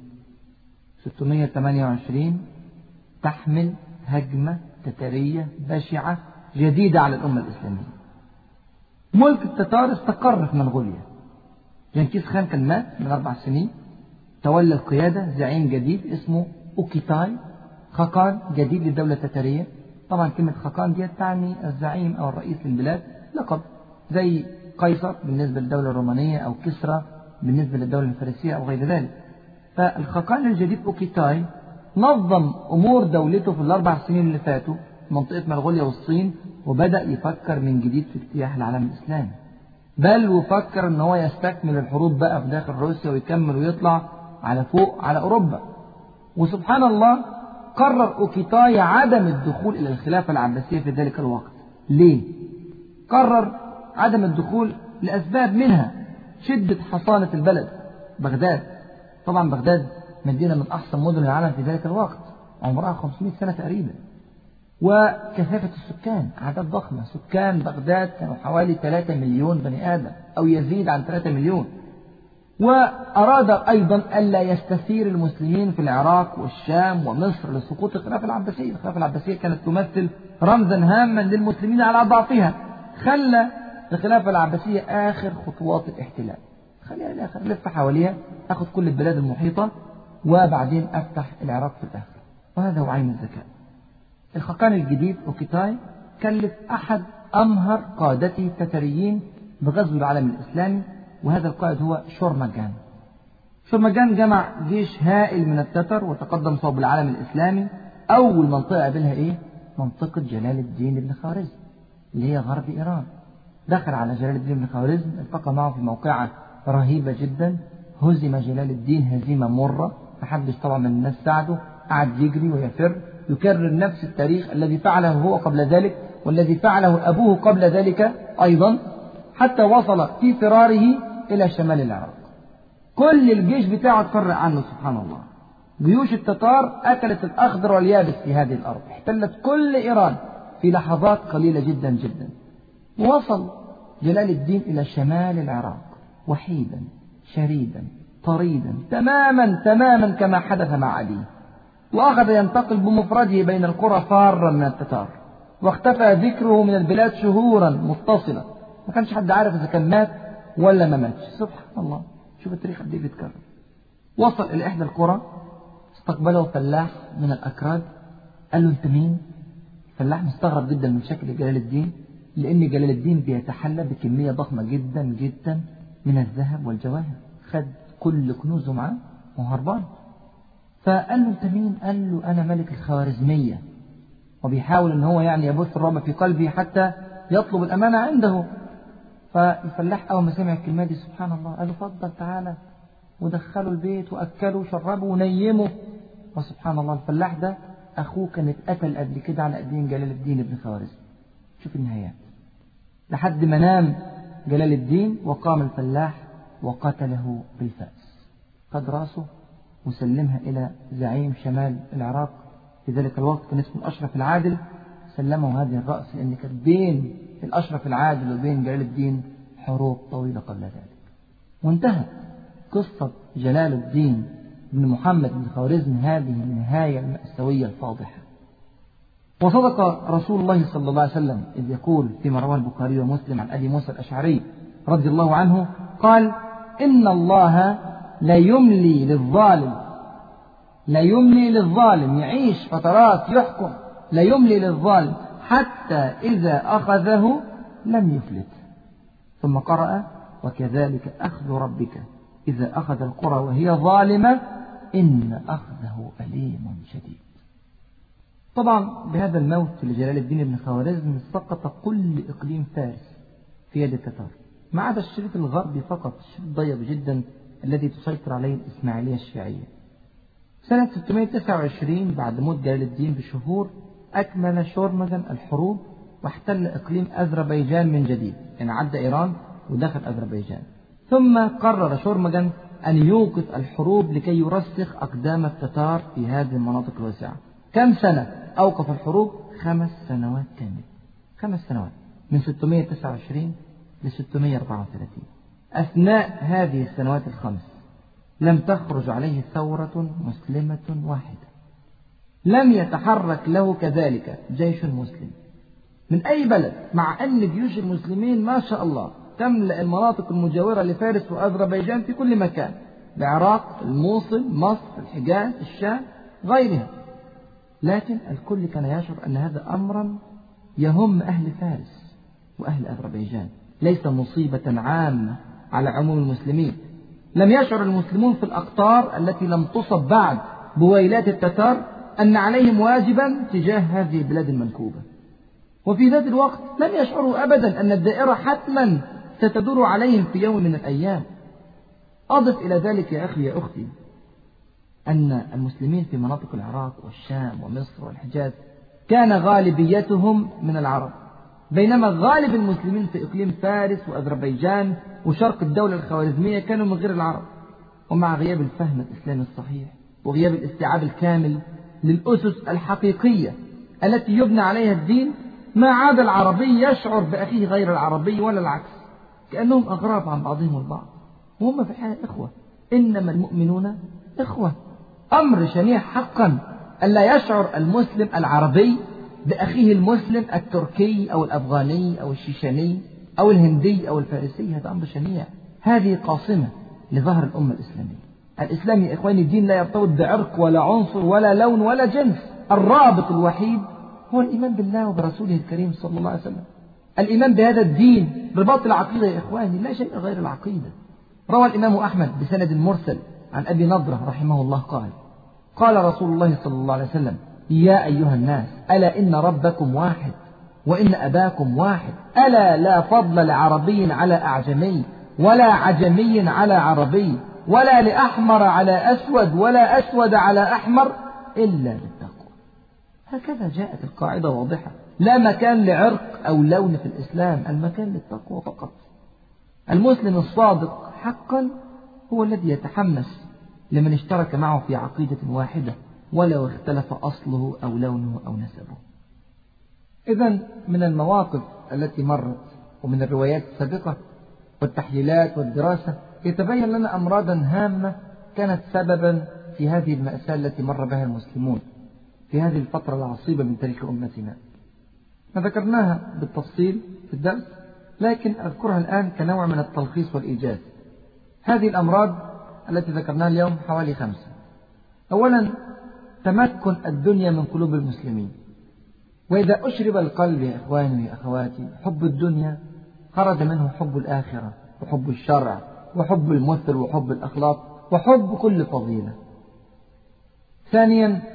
628 تحمل هجمة تتارية بشعة جديدة على الأمة الإسلامية. ملك التتار استقر في منغوليا. جنكيز خان كان مات من 4 سنين، تولى القيادة زعيم جديد اسمه أوكيتاي، خاقان جديد للدولة التتارية. طبعا كلمة خاقان دي تعني الزعيم أو الرئيس للبلاد، لقب زي قيصر بالنسبة للدولة الرومانية أو كسرى بالنسبة للدولة الفارسية أو غير ذلك. فالخاقان الجديد أوكيتاي نظم أمور دولته في ال4 سنين اللي فاتوا منطقة منغوليا والصين، وبدأ يفكر من جديد في اجتياح العالم الإسلامي، بل وفكر ان هو يستكمل الحروب بقى في داخل روسيا ويكمل ويطلع على فوق على أوروبا. وسبحان الله قرر أوكيتاي عدم الدخول إلى الخلافة العباسية في ذلك الوقت. ليه؟ قرر عدم الدخول لأسباب، منها شدة حصانة البلد بغداد. طبعا بغداد مدينة من أحسن مدن العالم في ذلك الوقت، عمرها 500 سنة تقريبا. وكثافة السكان أعداد ضخمة. سكان بغداد كانوا حوالي 3 مليون بني آدم أو يزيد عن 3 مليون. وأراد أيضا ألا يستثير المسلمين في العراق والشام ومصر لسقوط الخلافة العباسية. الخلافة العباسية كانت تمثل رمزا هاما للمسلمين على ضعفها. خلى الخلافة العباسية آخر خطوات الاحتلال، خليها الآخر، لف حواليها، أخذ كل البلاد المحيطة وبعدين أفتح العراق في الآخر. وهذا هو عين الذكاء. الخقاني الجديد أوكيتاي كلف أحد أمهر قادته التتريين بغزو العالم الإسلامي، وهذا القائد هو شورمجان. شورمجان جمع جيش هائل من التتر وتقدم صوب العالم الإسلامي. أول منطقة قابلها إيه؟ منطقة جلال الدين بن خوارزم اللي هي غرب إيران. دخل على جلال الدين بن خوارزم، التقى معه في موقعة رهيبة جدا. هزم جلال الدين هزيمة مرة، محدش طبعا من الناس ساعده، قعد يجري ويفر، يكرر نفس التاريخ الذي فعله هو قبل ذلك والذي فعله أبوه قبل ذلك أيضا، حتى وصل في فراره إلى شمال العراق. كل الجيش بتاعه اتفرق عنه سبحان الله. جيوش التتار أكلت الأخضر واليابس في هذه الأرض، احتلت كل إيران في لحظات قليلة جدا جدا. ووصل جلال الدين إلى شمال العراق وحيدا شريدا طريدا تماما كما حدث مع علي، وأخذ ينتقل بمفرده بين القرى فارا من التتار، واختفى ذكره من البلاد شهورا متصلة، ما كانش حد عارف إذا كان مات ولا ما ماتش. سبحان الله، شوف التاريخ قد ايه بيتكرر. وصل إلى إحدى القرى، استقبله فلاح من الأكراد، قال له أنت مين؟ الفلاح مستغرب جدا من شكل جلال الدين، لأن جلال الدين بيتحلى بكمية ضخمة جدا جدا من الذهب والجواهر، خد كل كنوزه معاه وهربان. فقال له أنت مين؟ قال له أنا ملك الخوارزمية، وبيحاول أن هو يعني يبث الرعب في قلبه حتى يطلب الأمانة عنده. فالفلاح أول ما سمع الكلمة دي سبحان الله قال له فضل تعالى، ودخله البيت وأكله وشربه ونيمه. وسبحان الله الفلاح ده أخوه كان اتقتل قبل كده على أيدين جلال الدين بن خوارزم. شوف النهايات، لحد ما نام جلال الدين وقام الفلاح وقتله بالفأس، خد راسه وسلمها إلى زعيم شمال العراق في ذلك الوقت كان اسمه الأشرف العادل. سلمه هذه الرأس لأن كانت بين الأشرف العادل وبين جلال الدين حروب طويلة قبل ذلك. وانتهى قصة جلال الدين بن محمد بن خوارزم هذه النهاية المأساوية الفاضحة. وصدق رسول الله صلى الله عليه وسلم إذ يقول فيما رواه البخاري ومسلم عن أبي موسى الأشعري رضي الله عنه قال إن الله لا يملي للظالم يعيش فترات يحكم، لا يملي للظالم حتى إذا أخذه لم يفلت. ثم قرأ وكذلك أخذ ربك إذا أخذ القرى وهي ظالمة إن أخذه أليم شديد. طبعا بهذا الموت لجلال الدين بن خوارزم سقط كل إقليم فارس في يد التتار، ما عدا الشريط الغربي فقط، الشريط ضيق جدا الذي تسيطر عليه الإسماعيلية الشيعية. سنة 629 بعد موت جلال الدين بشهور أكمل شورمجان الحروب واحتل إقليم أذربيجان من جديد، يعني عدى إيران ودخل أذربيجان. ثم قرر شورمجان أن يوقف الحروب لكي يرسخ أقدام التتار في هذه المناطق الواسعة. كم سنة أوقف الحروب؟ 5 سنوات كاملة، 5 سنوات من 629 ل 634. أثناء هذه السنوات ال5 لم تخرج عليه ثورة مسلمة واحدة، لم يتحرك له كذلك جيش مسلم من أي بلد، مع أن جيوش المسلمين ما شاء الله تملأ المناطق المجاورة لفارس وأذربيجان في كل مكان، العراق، الموصل، مصر، الحجاز، الشام، غيرها. لكن الكل كان يشعر أن هذا أمرا يهم أهل فارس وأهل أذربيجان، ليس مصيبة عامة على عموم المسلمين. لم يشعر المسلمون في الأقطار التي لم تصب بعد بويلات التتار أن عليهم واجبا تجاه هذه البلاد المنكوبة، وفي ذات الوقت لم يشعروا أبدا أن الدائرة حتما ستدور عليهم في يوم من الأيام. أضف إلى ذلك يا أخي يا أختي أن المسلمين في مناطق العراق والشام ومصر والحجاز كان غالبيتهم من العرب، بينما غالب المسلمين في إقليم فارس وأذربيجان وشرق الدولة الخوارزمية كانوا من غير العرب. ومع غياب الفهم الإسلامي الصحيح وغياب الاستيعاب الكامل للأسس الحقيقية التي يبنى عليها الدين ما عاد العربي يشعر بأخيه غير العربي ولا العكس، كأنهم أغراب عن بعضهم البعض، وهم في الحقيقة إخوة، إنما المؤمنون إخوة. أمر شنيع حقا ألا يشعر المسلم العربي بأخيه المسلم التركي أو الأفغاني أو الشيشاني أو الهندي أو الفارسي، هذا أمر شنيع. هذه قاصمة لظهر الأمة الإسلامية. الإسلام يا إخواني الدين لا يرتبط بعرق ولا عنصر ولا لون ولا جنس، الرابط الوحيد هو الإيمان بالله وبرسوله الكريم صلى الله عليه وسلم. الإيمان بهذا الدين رباط العقيدة يا إخواني، لا شيء غير العقيدة. روى الإمام أحمد بسند مرسل عن أبي نضرة رحمه الله قال: قال رسول الله صلى الله عليه وسلم: يا أيها الناس، ألا إن ربكم واحد وإن أباكم واحد، ألا لا فضل لعربي على أعجمي ولا عجمي على عربي ولا لأحمر على أسود ولا أسود على أحمر إلا للتقوى. هكذا جاءت القاعدة واضحة، لا مكان لعرق أو لون في الإسلام، المكان للتقوى فقط. المسلم الصادق حقا هو الذي يتحمس لمن اشترك معه في عقيدة واحدة ولو اختلف أصله أو لونه أو نسبه. إذن من المواقف التي مرت ومن الروايات السابقة والتحليلات والدراسة يتبين لنا أمراضا هامة كانت سببا في هذه المأساة التي مر بها المسلمون في هذه الفترة العصيبة من تاريخ أمتنا. ذكرناها بالتفصيل في الدرس، لكن أذكرها الآن كنوع من التلخيص والإيجاز. هذه الأمراض التي ذكرناها اليوم حوالي 5. أولا، تمكن الدنيا من قلوب المسلمين. وإذا أشرب القلب يا إخواني وأخواتي حب الدنيا، خرج منه حب الآخرة وحب الشرع وحب المثل وحب الأخلاق وحب كل فضيلة. ثانيا،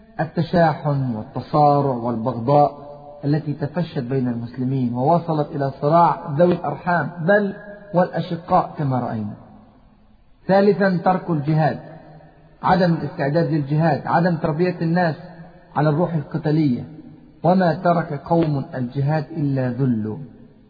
التشاحن والتصارع والبغضاء التي تفشت بين المسلمين ووصلت إلى صراع ذوي الأرحام بل والأشقاء كما رأينا. ثالثا، ترك الجهاد، عدم الاستعداد للجهاد، عدم تربية الناس على الروح القتالية، وما ترك قوم الجهاد إلا ذلوا.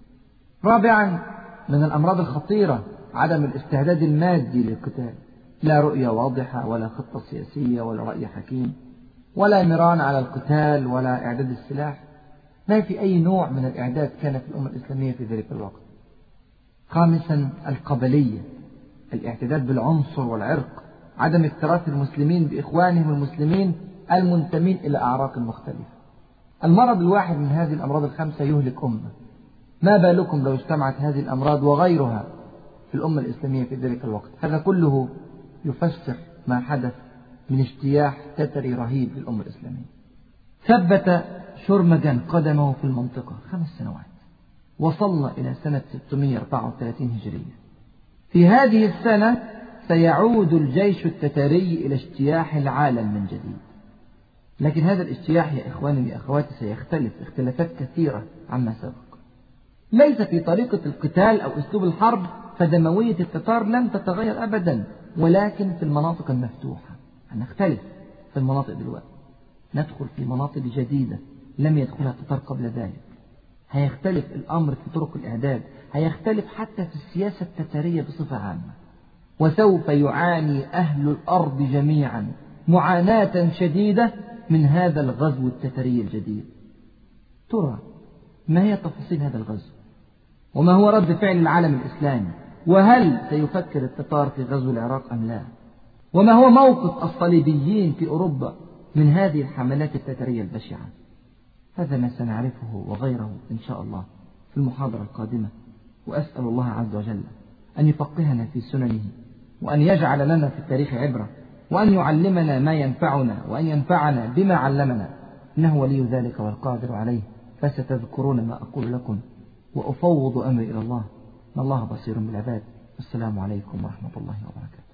رابعا، من الأمراض الخطيرة عدم الاستعداد المادي للقتال، لا رؤية واضحة ولا خطة سياسية ولا رأي حكيم ولا مران على القتال ولا إعداد السلاح، ما في أي نوع من الإعداد كان في الأمة الإسلامية في ذلك الوقت. خامسا، القبلية، الاعتداد بالعنصر والعرق، عدم اكتراث المسلمين بإخوانهم المسلمين المنتمين إلى أعراق مختلفة. المرض الواحد من هذه الأمراض ال5 يهلك أمة، ما بالكم لو اجتمعت هذه الأمراض وغيرها في الأمة الإسلامية في ذلك الوقت. هذا كله يفسر ما حدث من اجتياح تتري رهيب للأمة الإسلامية. ثبت شرمجان قدمه في المنطقة 5 سنوات، وصلنا إلى سنة 634 هجرية. في هذه السنة سيعود الجيش التتري إلى اجتياح العالم من جديد، لكن هذا الاجتياح يا إخواني وأخواتي سيختلف اختلافات كثيرة عما سبق. ليس في طريقة القتال أو أسلوب الحرب، فدموية التتار لم تتغير أبدا، ولكن في المناطق المفتوحة هنختلف. في المناطق دلوقتي ندخل في مناطق جديدة لم يدخلها التتار قبل ذلك. هيختلف الأمر في طرق الإعداد، هيختلف حتى في السياسة التتارية بصفة عامة. وسوف يعاني أهل الأرض جميعا معاناة شديدة من هذا الغزو التتري الجديد. ترى ما هي تفاصيل هذا الغزو؟ وما هو رد فعل العالم الإسلامي؟ وهل سيفكر التتار في غزو العراق أم لا؟ وما هو موقف الصليبيين في أوروبا من هذه الحملات التترية البشعة؟ هذا ما سنعرفه وغيره إن شاء الله في المحاضرة القادمة. وأسأل الله عز وجل أن يفقهنا في سننه، وأن يجعل لنا في التاريخ عبرة، وأن يعلمنا ما ينفعنا، وأن ينفعنا بما علمنا، إنه ولي ذلك والقادر عليه. فستذكرون ما أقول لكم، وأفوض أمري إلى الله، إن الله بصير بالعباد. السلام عليكم ورحمة الله وبركاته.